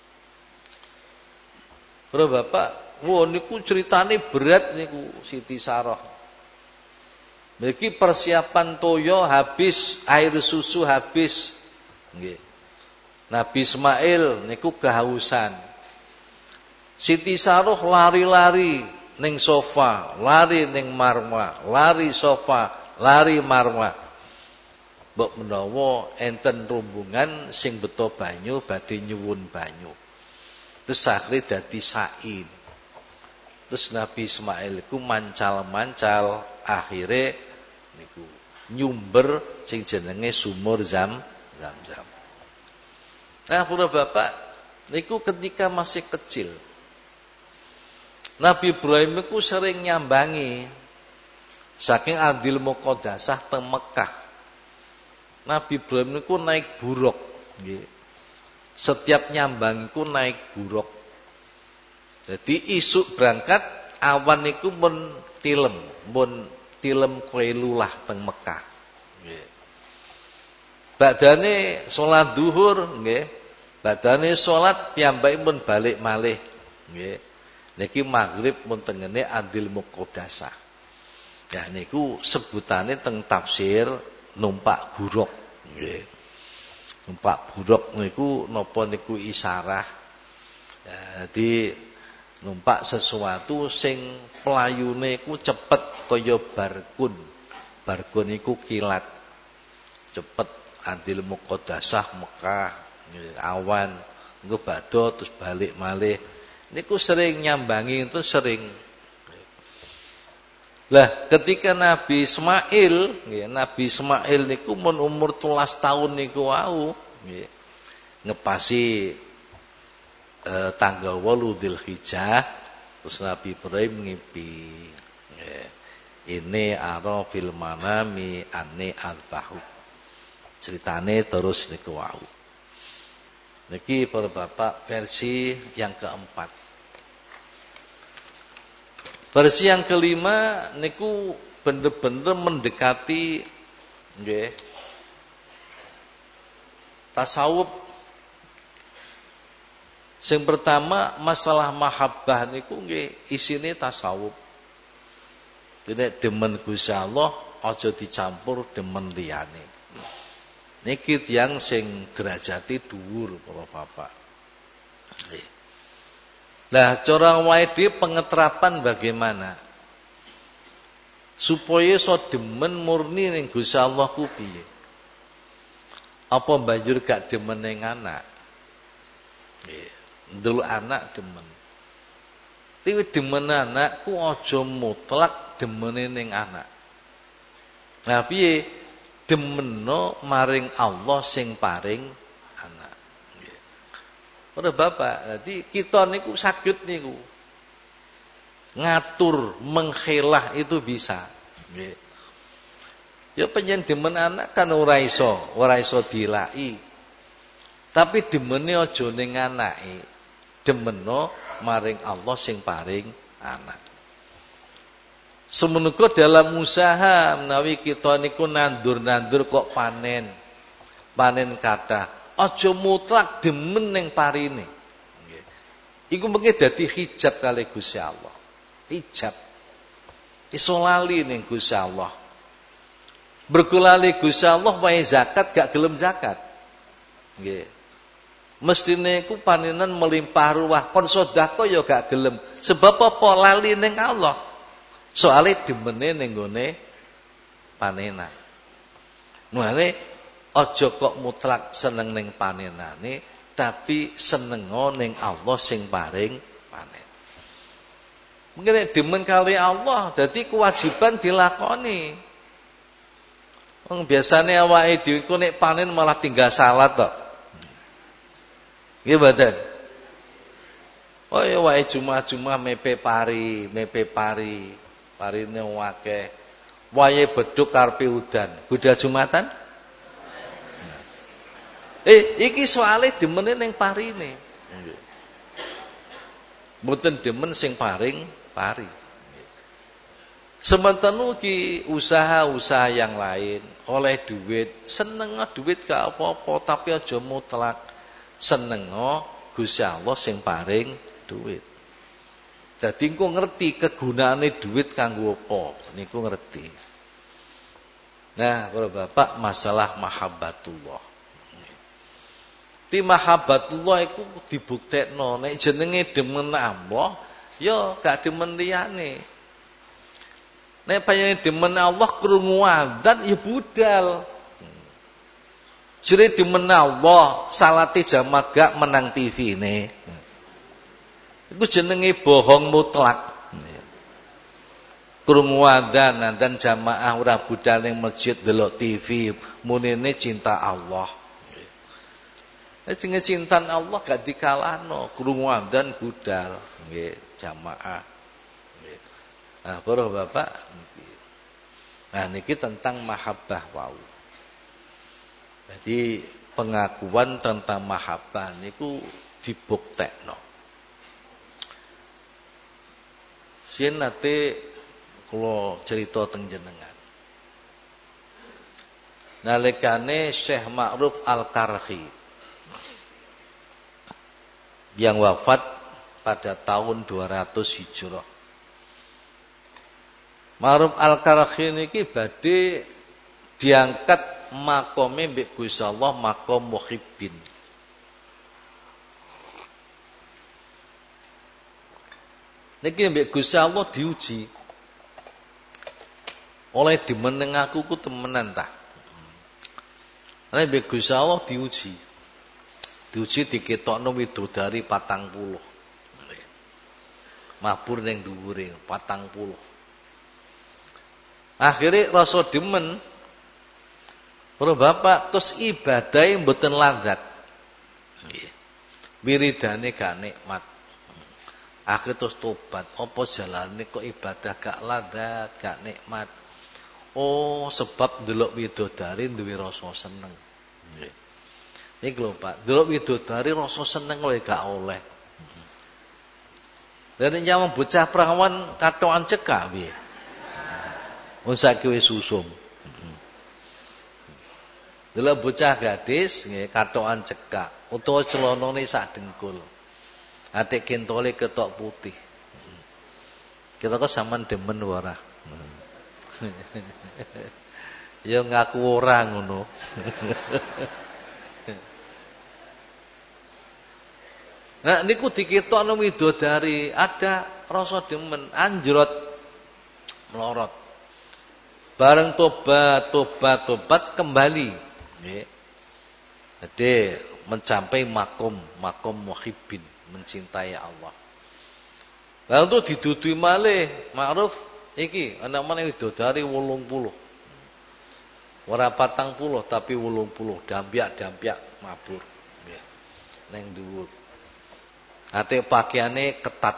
Bro Bapak, wah niku ceritane berat niku Siti Saroh. Niki persiapan toyo habis, air susu habis. Nggih. Nabi Ismail niku kehausan. Siti Saroh lari-lari ning sofa, lari ning marwa, lari sofa, lari marwa. Mbok menawa enten rombongan sing beto banyu badhe nyuwun banyu. Terus akhire dadi sain. Terus Nabi Ismail iku mancal-mancal akhire niku nyumber sing jenenge sumur Zam Zam-Zam. Nah, para bapak niku ketika masih kecil Nabi Ibrahim itu sering nyambangi saking Ardil Muqaddasah teng Mekah. Nabi Ibrahim itu naik buruk. Setiap nyambang itu naik buruk. Jadi isuk berangkat awan itu mun tilem, mun tilem koilulah teng Mekah. Badane salat zuhur nggih. Badane salat piyambake balik malih nggih. Niki maghrib mun tengene Ardil Muqaddasah. Ya niku sebutane teng tafsir numpak buruk nggih. Numpak buruk niku napa niku isyarah. Ya, jadi numpak sesuatu sing pelayune iku cepet kaya barkun. Barkun iku kilat. Cepet Ardil Muqaddasah Mekah nggih, awan engko badha terus balik malih. Niku sering nyambangi itu sering. Lah ketika Nabi Ismail, nggih, Nabi Ismail niku mun umur tulas tahun niku wau, nggih. Ngepasi eh, tanggal wolu Dzulhijjah, terus Nabi Ibrahim ngimpi. Nggih. Ini ara fil manami anni albahu. Ceritane terus niku wau. Niki para bapak versi yang keempat. Versi yang kelima niku bener-bener mendekati nggih tasawuf. Sing pertama masalah mahabbah niku nggih isine tasawuf. Dene demen Gusti Allah aja dicampur demen liyane. Niki tiyang sing derajate dhuwur para bapak. Nggih. Lah cara wae pengeterapan bagaimana? Supaya so demen murni ning Gusti Allah ku piye? Apa banjur gak demen ning anak? Nggih, ndelok anak demen. Tapi demen anak ku aja mutlak demene ning anak. Nah piye? Demeno maring Allah sing paring anak. Ora Bapak, dadi kita niku saged niku. Ngatur, mengkhilah itu bisa. Nggih. Ya penyen demen anak kan ora iso, ora iso dilaki. Tapi demene aja ning anake. Demeno maring Allah sing paring anak. Semenika dalam usaha menawi kita niku nandur-nandur kok panen. Panen kathah. Aja mutlak demen ning parine. Nggih. Iku mengke dadi hijab kali Gusti Allah. Hijab. Iso lali ning Gusti Allah. Berkulali Gusti Allah wae zakat gak gelem zakat. Nggih. Mestine iku panenan melimpah ruah, kon sedekah ya gak gelem. Sebab apa lali ning Allah? Soale demene ning gone panenan. Mulane aja kok mutlak seneng ning panenane, tapi senengo ning Allah sing paring panen. Mungkin demen kali Allah, dadi kewajiban dilakoni. Wong biasane awake dhewe ku nek panen malah tinggal salat tok. Nggih mboten? Oh ya wae Jumat-Jumat mepe pari, mepe pari. Parine akeh. Wae beduk karepe udan. Budal Jumatan? Eh, iki soale demene ning parine. Nggih. Mboten demen sing paring pari. Sementara ugi usaha-usaha yang lain, oleh duit, seneng duit gak apa-apa, tapi aja mutlak. Seneng Gusti Allah sing paring duit. Dadi engko ngerti kegunaane duit kanggo apa, niku ngerti. Nah, para bapak, masalah mahabbatullah. Ti mahabbatullah iku dibuktekno nek jenenge demen Allah, ya gak demen liyane. Nek panjenengan demen Allah krungu adzan ya budal. Jere demen Allah, salate jamak gak menang T V ne. Iku jenenge bohong mutlak. Krungu adzan dan jamaah ora budal ning masjid delok T V, munine cinta Allah. Nek jenenge cinta Allah gak dikalahno, krungu adzan budal nggih jamaah. Nggih. Nah, para bapak niki. Nah, niki tentang mahabbah wau. Jadi pengakuan tentang mahabbah niku dibuktekno. Sien nate kula cerita teng jenengan. Nalikane Syekh Ma'ruf Al-Karhi yang wafat pada tahun dua ratus Hijrah. Ma'ruf Al-Karhi niki badhe diangkat makome mbek Gusti Allah, makom muhibbin. Niki mbek Gusti Allah diuji. Oleh demen ning aku ku temenan ta. Nek mbek Gusti Allah diuji. Diuji diketokno widodari patang puluh. Mabur ning dhuwure patang puluh. Akhire rasa demen. Para bapak terus ibadahe mboten lazat. Nggih. Wiridane gak nikmat. Akhir terus tobat, apa jalane kok ibadah gak ladat, gak nikmat. Oh, sebab ndelok widodari duwe rasa seneng. Nggih. Iki lho Pak, ndelok widodari rasa seneng oleh gak oleh. Lan nyawang bocah prawan katokan cekak piye? Wong saiki wis susum. Ndelok bocah gadis nggih katokan cekak, utawa celanane sak dengkul. Atik kentole ketok putih. Kira-kira sampean demen ora? Ya ngaku ora ngono. Nah niku diketokno widodari, ada rasa demen, anjrot melorot. Bareng tobat, tobat, tobat kembali. Nggih. Jadi mencapai makom, makom muhibbin, mencintai Allah. Lalu itu didudui malih, Ma'ruf iki anak mana widodari wolung puluh. Ora patang puluh tapi wolung puluh, dampiak-dampiak mabur. Neng dhuwur. Ate pakaiane ketat.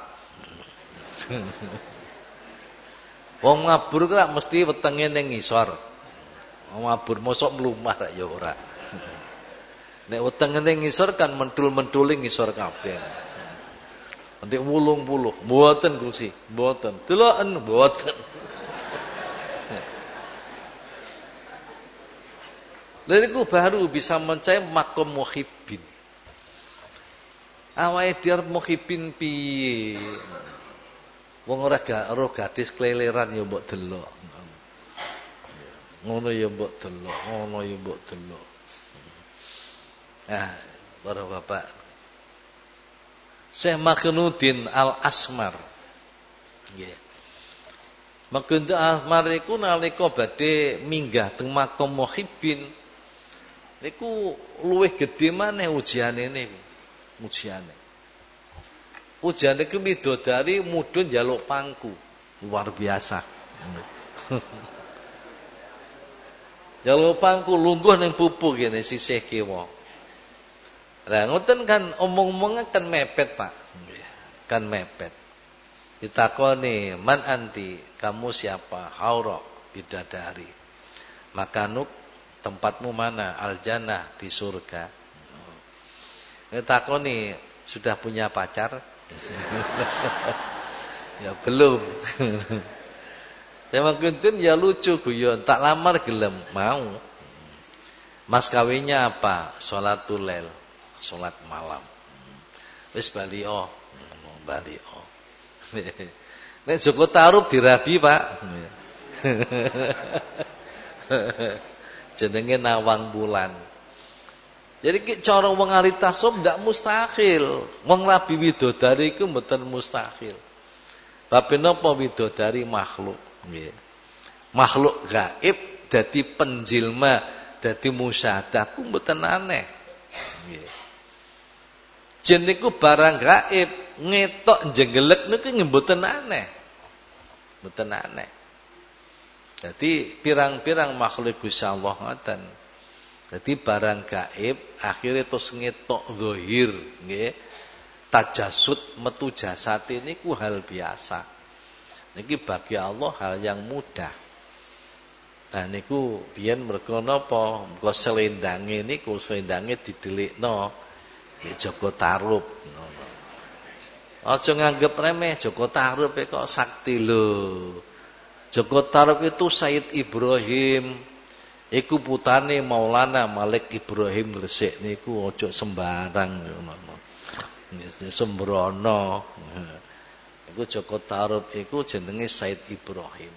Wong mabur kok mesti wetenge ning ngisor. Wong mabur mosok mlumah ya ora. Nek wetenge ning ngisor kan mentul-mentuling ngisor kabeh. Nanti wulung-wuluh, mboten Gusti, mboten. Deloken mboten. Lha niku baru bisa mencapai makom muhibbin. Awake dhewe muhibbin piye? Wong ora gak ora gadis kleleran ya mbok delok. Ngono ya mbok delok, ngono ya mbok delok. Ah, para bapak. Syekh Makhnuddin Al-Asmar. Nggih. Makhnuddin Al-Asmar niku nalika badhe minggah teng makom muhibbin niku luwih gedhe maneh ujiane niku. Ujiane. Ujiane ku midodari mudhun njaluk pangku. Luar biasa. Njaluk pangku lungguh ning pupu kene sisih kiwa. Lah ngoten kan omong-omongan kan mepet, Pak. Kan mepet. Ditakoni, "Man anti? Kamu siapa?" "Haura, bidadari." "Maka nuk tempatmu mana?" "Al-jannah," di surga. Ditakoni, "Sudah punya pacar?" Ya belum. Tema kuntun ya lucu guyon, tak lamar gelem, mau. Mas kawinnya apa? Sholatul lail, salat malam. Wis balio, balio. Nek Joko Tarub dirabi, Pak. Jenenge Nawang Bulan. Jadi ki cara wong ahli tasawuf ndak mustahil. Wong rabi widodari iku mboten mustahil. Tapi napa widodari makhluk, nggih. Makhluk gaib dadi penjilma, dadi musyahadah ku mboten aneh. Nggih. Jin niku barang gaib, ngetok jenggelek niku mboten aneh. Mboten aneh. Jadi pirang-pirang makhluk Gusti Allah ngoten. Jadi barang gaib akhirnya terus ngetok zahir, nggih. Tajasud metu jasad ini ku hal biasa. Niki bagi Allah hal yang mudah. Nah niku biyen mergo napa? Mergo selendange niku selendange didelikno nggih Joko Tarub. Aja nganggep remeh Joko Tarub kok sakti lho. Joko Tarub itu Sayyid Ibrahim. Iku putane Maulana Malik Ibrahim Gresik niku aja sembarang ngono. Sembrono. Iku Joko Tarub iku jenenge Said Ibrahim.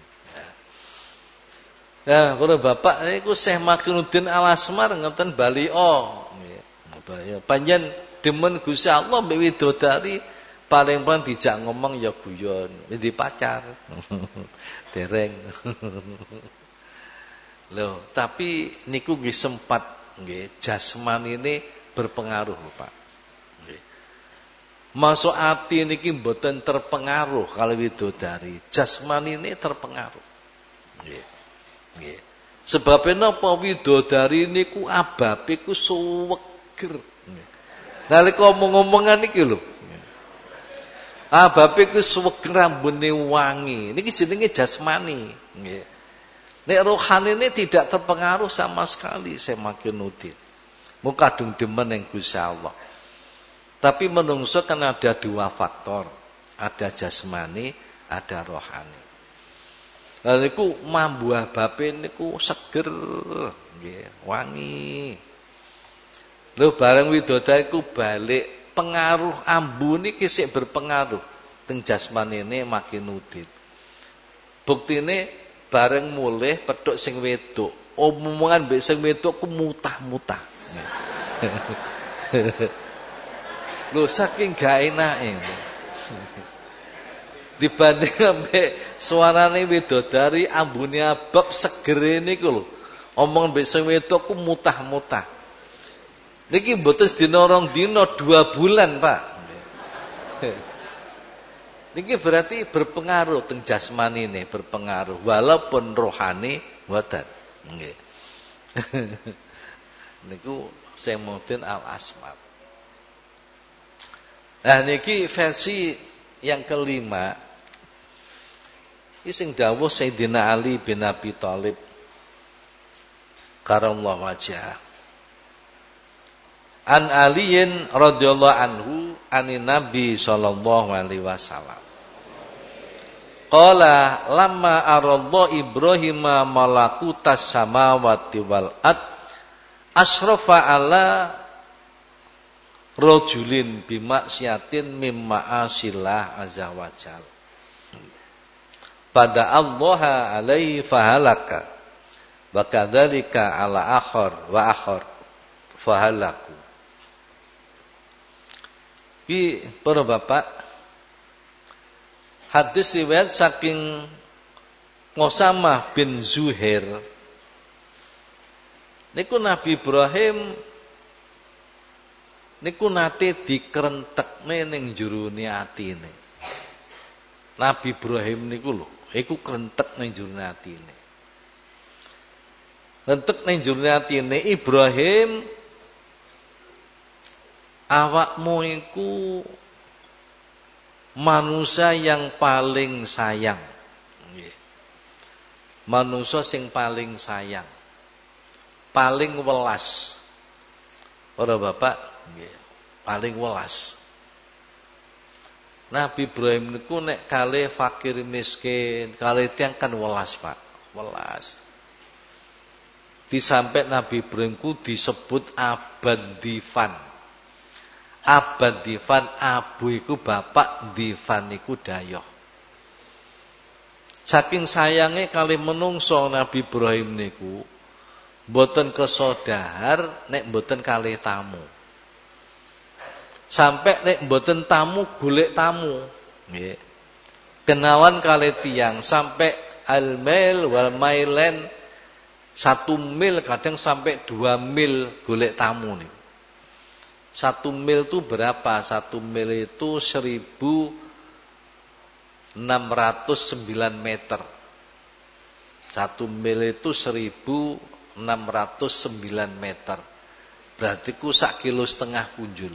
Ya, para bapak niku Syekh Makhnuddin Al-Asmar ngoten balio. Nggih. Panjen demen Gusti Allah mbek widodari paling-paling dijak ngomong ya guyon, di pacar. Dereng. Loh, tapi niku nggih sempat nggih jasmani ini berpengaruh, Pak. Nggih. Masuk ati niki mboten terpengaruh kalau widodari, jasmani ini terpengaruh. Nggih. Nggih. Sebabnya napa widodari niku ababe ku suweger. Nggih. Nalika omong-omongan niki lho. Ababe ku suweger ambune wangi. Niki jenenge jasmani, nggih. Nek rohani ini tidak terpengaruh sama sekali semakin nudin. Muka kadung demen yang Gusti Allah. Tapi menungso kan ada dua faktor. Ada jasmani, ada rohani. Lalu niku mambuah bape niku seger, nggih, wangi. Lho bareng widodari ku balik pengaruh ambu niki sik berpengaruh teng jasmani ini makin nudin. Buktine bareng mulih petuk sing wedok, omongan mbek sing wedok ku mutah-mutah. Lho saking gak enake. Dibanding ambek suarane widodari ambune abab segere niku lho. Omong mbek sing wedok ku mutah-mutah. Niki mboten sedina rong dina dua bulan, Pak. Niki berarti berpengaruh teng jasmani ini, berpengaruh walaupun rohani mboten. Nggih. Niku Syekh Makhnuddin Al-Asmar. Nah niki versi yang kelima. Iki sing dawuh Sayyidina Ali bin Abi Thalib karamallahu wajhah. An Aliyin radhiyallahu anhu anin Nabi sallallahu alaihi wasallam. Qala lamma aradha Ibrahim malakutas samawati wal ard asrafa ala rajulin bimaksiatin mimma asillah azza wajal. Pada Allah alaihi fahalaka wa kadzalika ala akhar wa akhar fahalaku. Ki para bapak, hadis riwayat saking Ngosamah bin Zuhair niku Nabi Ibrahim niku nate dikrentekne ning jurune atine. Nabi Ibrahim niku lho, iku krentek ning jurune atine. Krentek ning jurune atine Ibrahim, awakmu iku manusia yang paling sayang. Nggih. Manusia sing paling sayang. Paling welas. Ora Bapak, nggih. Paling welas. Nabi Ibrahim niku nek kalih fakir miskin, kalih tiyang kan welas, Pak. Welas. Disampe Nabi Ibrahim ku disebut abad Divan. Abad Divan, abu iku bapak, Divan iku dayoh. Saking sayange kali menungso Nabi Ibrahim niku mboten kesodahar nek mboten kalih tamu. Sampai nek mboten tamu golek tamu, nggih. Kenalan kali tiang sampai al-mail wal mailen satu mil kadang sampai dua mil golek tamu nih. Satu mil itu berapa? Satu mil itu seribu enam ratus sembilan meter. Satu mil itu seribu enam ratus sembilan meter. Berarti ku sak kilo setengah kunjul.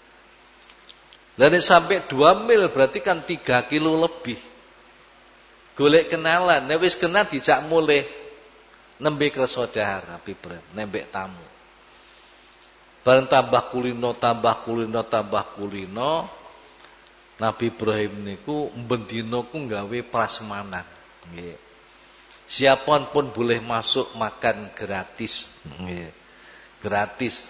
Lalu sampai dua mil berarti kan tiga kilo lebih. Golek kenalan, nek wis kenal dijak mulih nembe kesaudara Nabi Ibrahim, nembek tamu. Bareng tambah kulino, tambah kulino, tambah kulino, Nabi Ibrahim niku bendina ku nggawe prasmanan. Nggih. Siapapun boleh masuk makan gratis. Nggih. Gratis.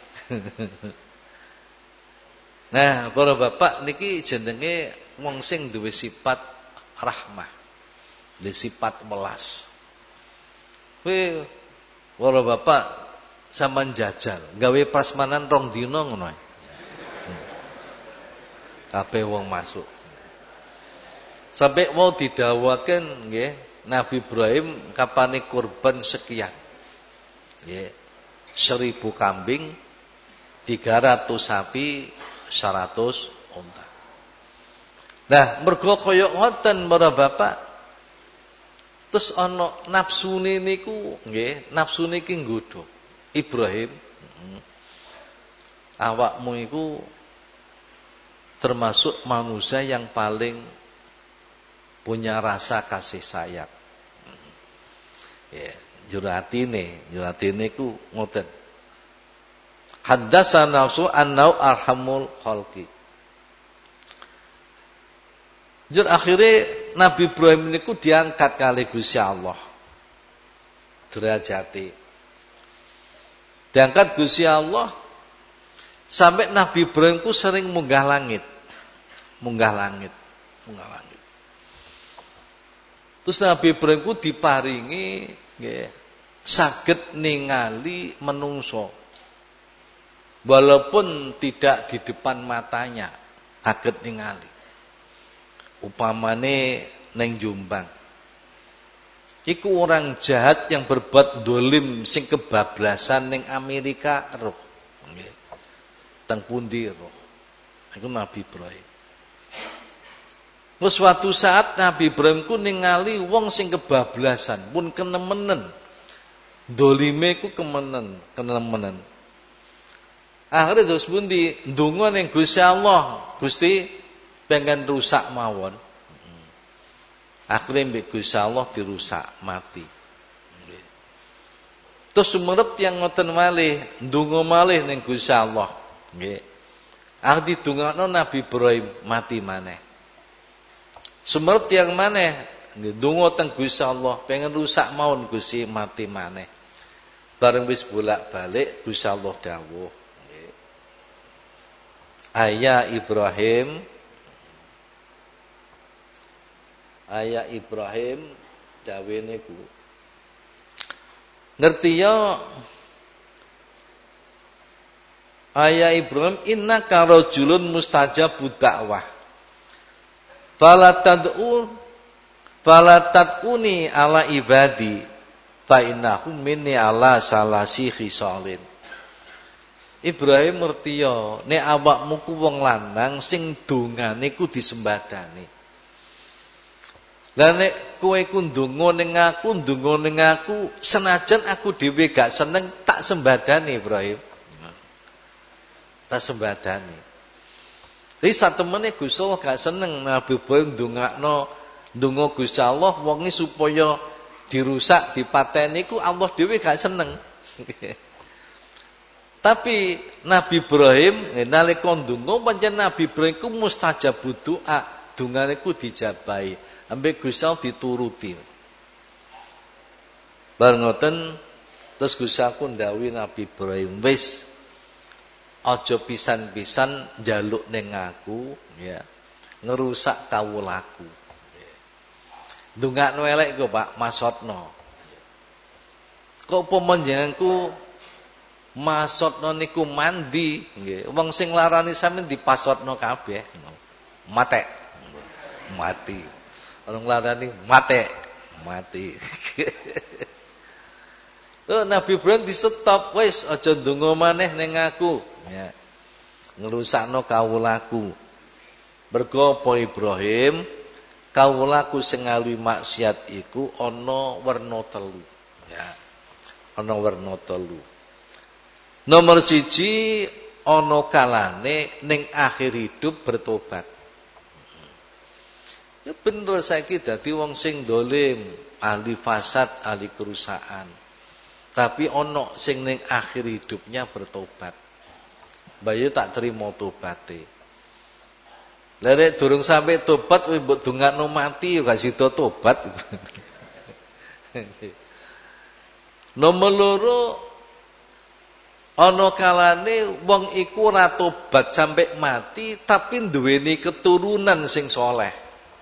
Nah, para bapak niki jenenge wong sing duwe sifat rahmah. Duwe sifat welas. Kowe para bapak sampean jajal, gawe prasmanan rong dina ngono ae. Kabeh wong masuk. Sampai mau didhawaken nggih, Nabi Ibrahim kapane kurban sekian. Nggih. seribu kambing, tiga ratus sapi, seratus unta. Nah, mergo kaya ngoten para bapak. Terus ana nafsune niku nggih, nafsune iki nggodha. Ibrahim, awakmu iku termasuk manusia yang paling punya rasa kasih sayang. Ya, juratine, juratine ku ngoten. Haddatsana nafsu annau arhamul khalqi. Jur akhire Nabi Ibrahim niku diangkat kali Gusti Allah. Derajate. Diangkat Gusti Allah sampai Nabi Ibrahim ku sering munggah langit. Munggah langit, munggah langit. Terus Nabi Ibrahim ku diparingi nggih saged ningali menungso. Walaupun tidak di depan matanya, saged ningali. Upamane neng Jombang. Iku orang jahat yang berbuat dolim sing kebablasan ning Amerika roh. Nggih. Teng pundi roh. Iku Nabi Ibrahim. Terus suatu saat Nabi Ibrahim ku ningali wong sing kebablasan pun kenemenen. Dolime ku kemenen, kenemenen. Akhire terus pundi? Ndonga ning Gusti Allah, Gusti pengen rusak mawon. Akhire mbek Gusti Allah dirusak mati. Terus sumerep yang ngoten malih, ndonga malih ning Gusti Allah. Nggih. Ah didongakno Nabi Ibrahim mati maneh. Sumerep yang maneh nggih ndonga teng Gusti Allah, pengen rusak mawon Gusti mati maneh. Bareng wis bolak-balik Gusti Allah dawuh, nggih. Ayah Ibrahim Ayah Ibrahim dawene ku ngerti ya Ayah Ibrahim inna karojulun mustajabud da'wah fala tad'u fala tad'uni ala ibadi fa innahum minni ala salasi khisalin. Ibrahim ngerti ya nek awakmu ku wong lanang sing dongane ku disembadani. Lah nek kowe ku ndonga ning aku, ndonga ning aku, senajan aku dhewe gak seneng tak sembadani Ibrahim. Tak sembadani. Jadi satemene Gusti Allah gak seneng Nabi Ibrahim ndongakno ndonga Gusti Allah wonge supaya dirusak, dipateni ku Allah dhewe gak seneng. Tapi Nabi Ibrahim nalika ndonga pancen Nabi Ibrahim ku mustajabud doa, dongane ku dijabahi. Ambek Gusti Allah dituruti. Bar ngoten terus Gusti Allah ndhawuhi Nabi Ibrahim, wis aja pisan-pisan njaluk ning aku ya. Ngerusak kawulaku. Ndongakno elek kok Pak, maksudno. Kok upama njenenganku maksudno niku mandi nggih. Wong sing larani sampeyan dipasotno kabeh. Matek. Mati. Orang larani mati, mati. Oh, Nabi Ibrahim di stop, wis aja ndonga maneh ning aku, ya. Ngerusakno kawulaku. Mergo apa Ibrahim, kawulaku sing ngalwi maksiat iku ana werna telu, ya. Ana werna telu. Nomor siji ana kalane ning akhir hidup bertobat. Ya bener saiki dadi wong sing dolim, ahli fasad, ahli kerusakan. Tapi ono sing ning akhir hidupnya bertobat. Bayu tak terima tobaté. Lah nek durung sampe tobat kowe mbok dongakno mati ya gak sida tobat. Nomor loro ana kalane wong iku ora tobat sampai mati tapi duweni keturunan sing saleh.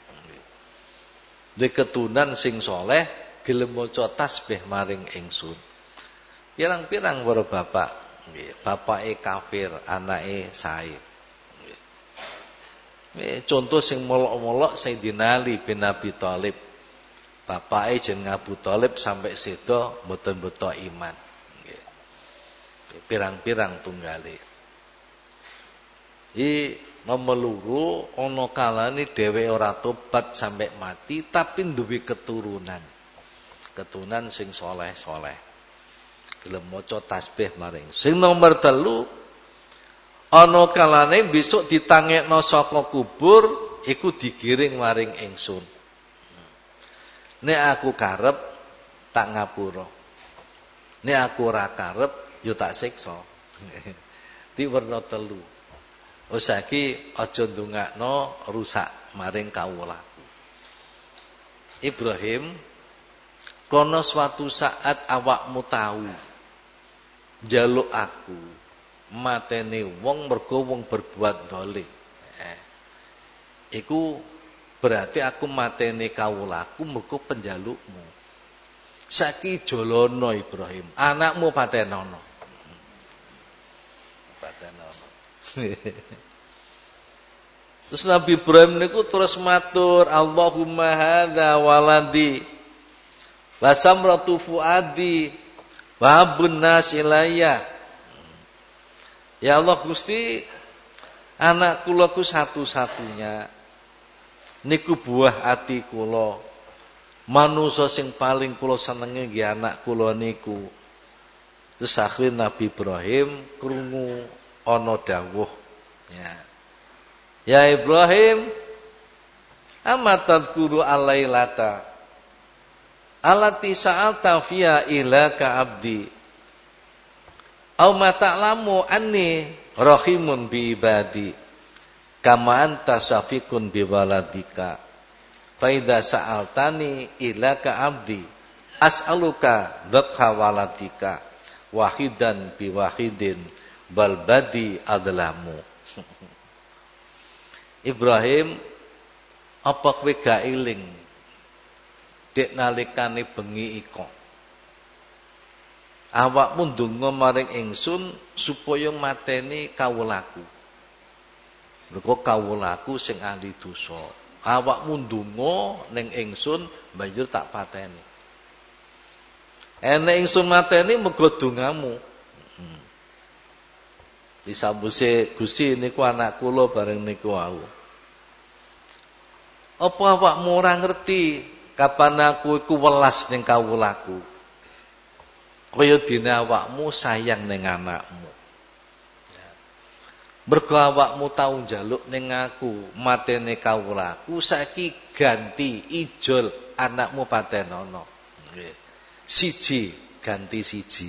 Duwe keturunan sing saleh gelem maca tasbih maring ingsun. Pirang-pirang para bapak, nggih, bapake kafir, anake sae. Nggih, contoh sing molok-molok Sayyidina Ali bin Abi Thalib. Bapake jeneng Abu Thalib sampai sedo mboten beto iman. Nggih. Pirang-pirang tunggale. I nomor loro ana kalane dhewe ora tobat sampai mati tapi duwe keturunan. Keturunan sing saleh-saleh. Gelem maca tasbih maring. Sing nomor telu ana kalane besok ditangekno saka kubur iku digiring maring ingsun. Nek aku karep tak ngapura. Nek aku ora karep yo tak siksa. Di werna telu. Oh saiki aja ndongakno rusak maring kawulaku. Ibrahim, kono suatu saat awakmu tahu njaluk aku mateni wong mergo wong berbuat dolim. Eh, iku berarti aku mateni kawulaku mergo penjalukmu. Saiki jolono Ibrahim, anakmu patenono. Patenono. Terus Nabi Ibrahim niku terus matur, Allahumma hadza waladi wa samratu fuadi wa habun nas ilayya. Ya Allah Gusti, anak kula ku satu-satunya. Niku buah ati kula. Manusa sing paling kula senenge nggih anak kula niku. Terus akhir Nabi Ibrahim krungu ana dawuh ya. Ya Ibrahim, amma tadhkuru alailata allati sa'alta fiha ilaka abdi aw ma ta'lamu anni rahimun bi ibadi kama anta safiqun bi waladika fa idza sa'altani ilaka abdi as'aluka dzakha waladika wahidan bi wahidin bal badi adlamu. Ibrahim, apa kowe gak iling dek nalikane bengi iko awakmu ndonga maring ingsun supaya mateni kawulaku. Mergo kawulaku sing ahli dosa. Awakmu ndonga ning ingsun banjur tak pateni. Enek ingsun mateni mergo dongamu. Hmm. Disambuse Gusti niku anak kula bareng niku wau. Apa awakmu ora ngerti kapan aku iku welas ning kawulaku? Kaya dene awakmu sayang ning anakmu. Ya. Mergo awakmu tau njaluk ning aku matene kawulaku, saiki ganti ijol anakmu patenono. Nggih. Siji ganti siji.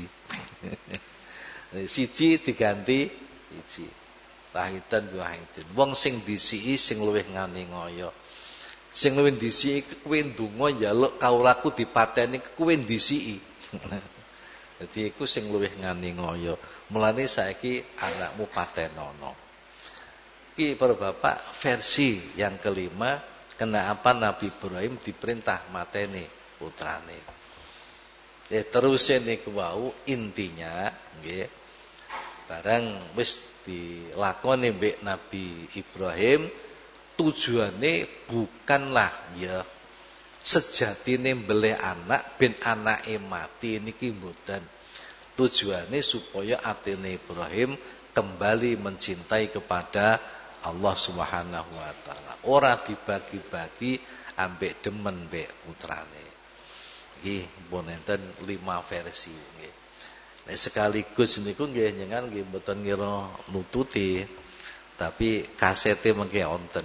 Siji diganti siji. Wahidan wahidin. Wong sing disiki sing luwih ngani ngoyo. Sing luwih disiki kowe ndonga njaluk kawulaku dipateni kowe disiki. Dadi iku sing luwih ngani ngoyo. Mulane saiki anakmu patenono. Iki para bapak versi yang kelima, kenapa Nabi Ibrahim diperintah mateni putrane. Ya teruse niku wau intinya nggih. Barang wis dilakoni mbek Nabi Ibrahim, tujuane bukanlah ya sejatine mbeleh anak ben anake mati niki mboten. Tujuane supaya atine Ibrahim kembali mencintai kepada Allah Subhanahu wa taala. Ora dibagi-bagi ambek demen mbek putrane. Nggih, pun enten lima versi nggih. Nek sekaligus niku nggih njenengan nggih mboten ngira nututi. Tapi kasete mengke wonten.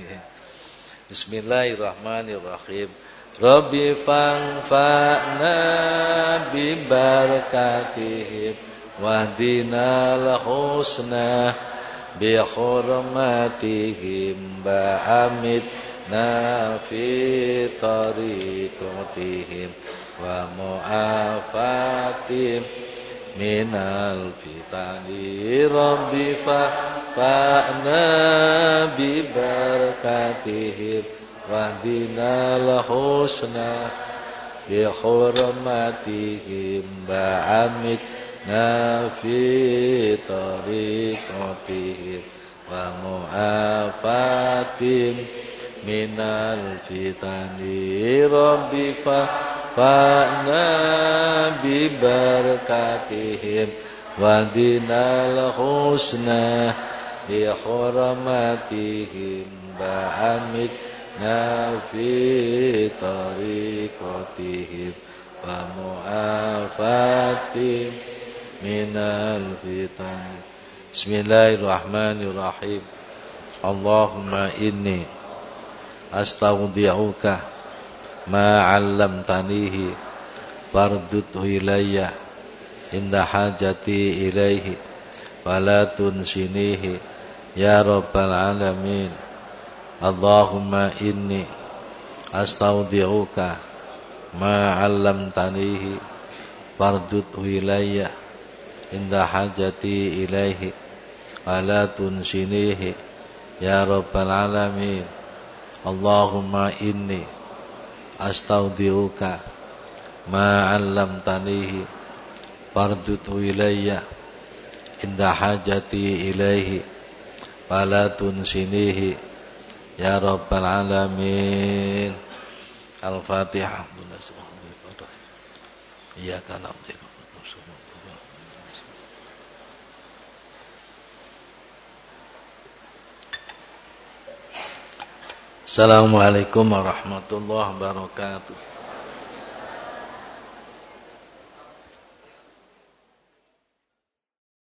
Bismillahirrahmanirrahim. Rabbi fa'na bi barakatihim wahdinal husna bi hurmatihim ba'amidna fi tariqatihim wa mu'afatim minal fitani rabbi fa'na bi barakatihim wahdinal husna bi hurmatihim ba'amidna fi tariqatihim wa mu'afatim minal fitani rabbi fa'na bi barakatihim wahdinal husna bi hurmatihim ba'amidna fi tariqatihim wa mu'afatim minal fitan. Bismillahirrahmanirrahim. Allahumma inni astaghfiruka ma 'allamtanihi fardudhu ilayya inda hajati ilaihi wala tunsinihi ya rabbal alamin. Allahumma inni astaghfiruka ma 'allamtanihi fardudhu ilayya inda hajati ilaihi wala tunsinihi ya rabbal alamin. Allahumma inni astaghfiruka ma 'allamtanihi fardudhu ilayya inda hajati ilaihi wala tunsinihi ya rabbal alamin. Al-Fatihah. Iyyaka na'budu wa iyyaka nasta'in. Assalamualaikum warahmatullahi wabarakatuh.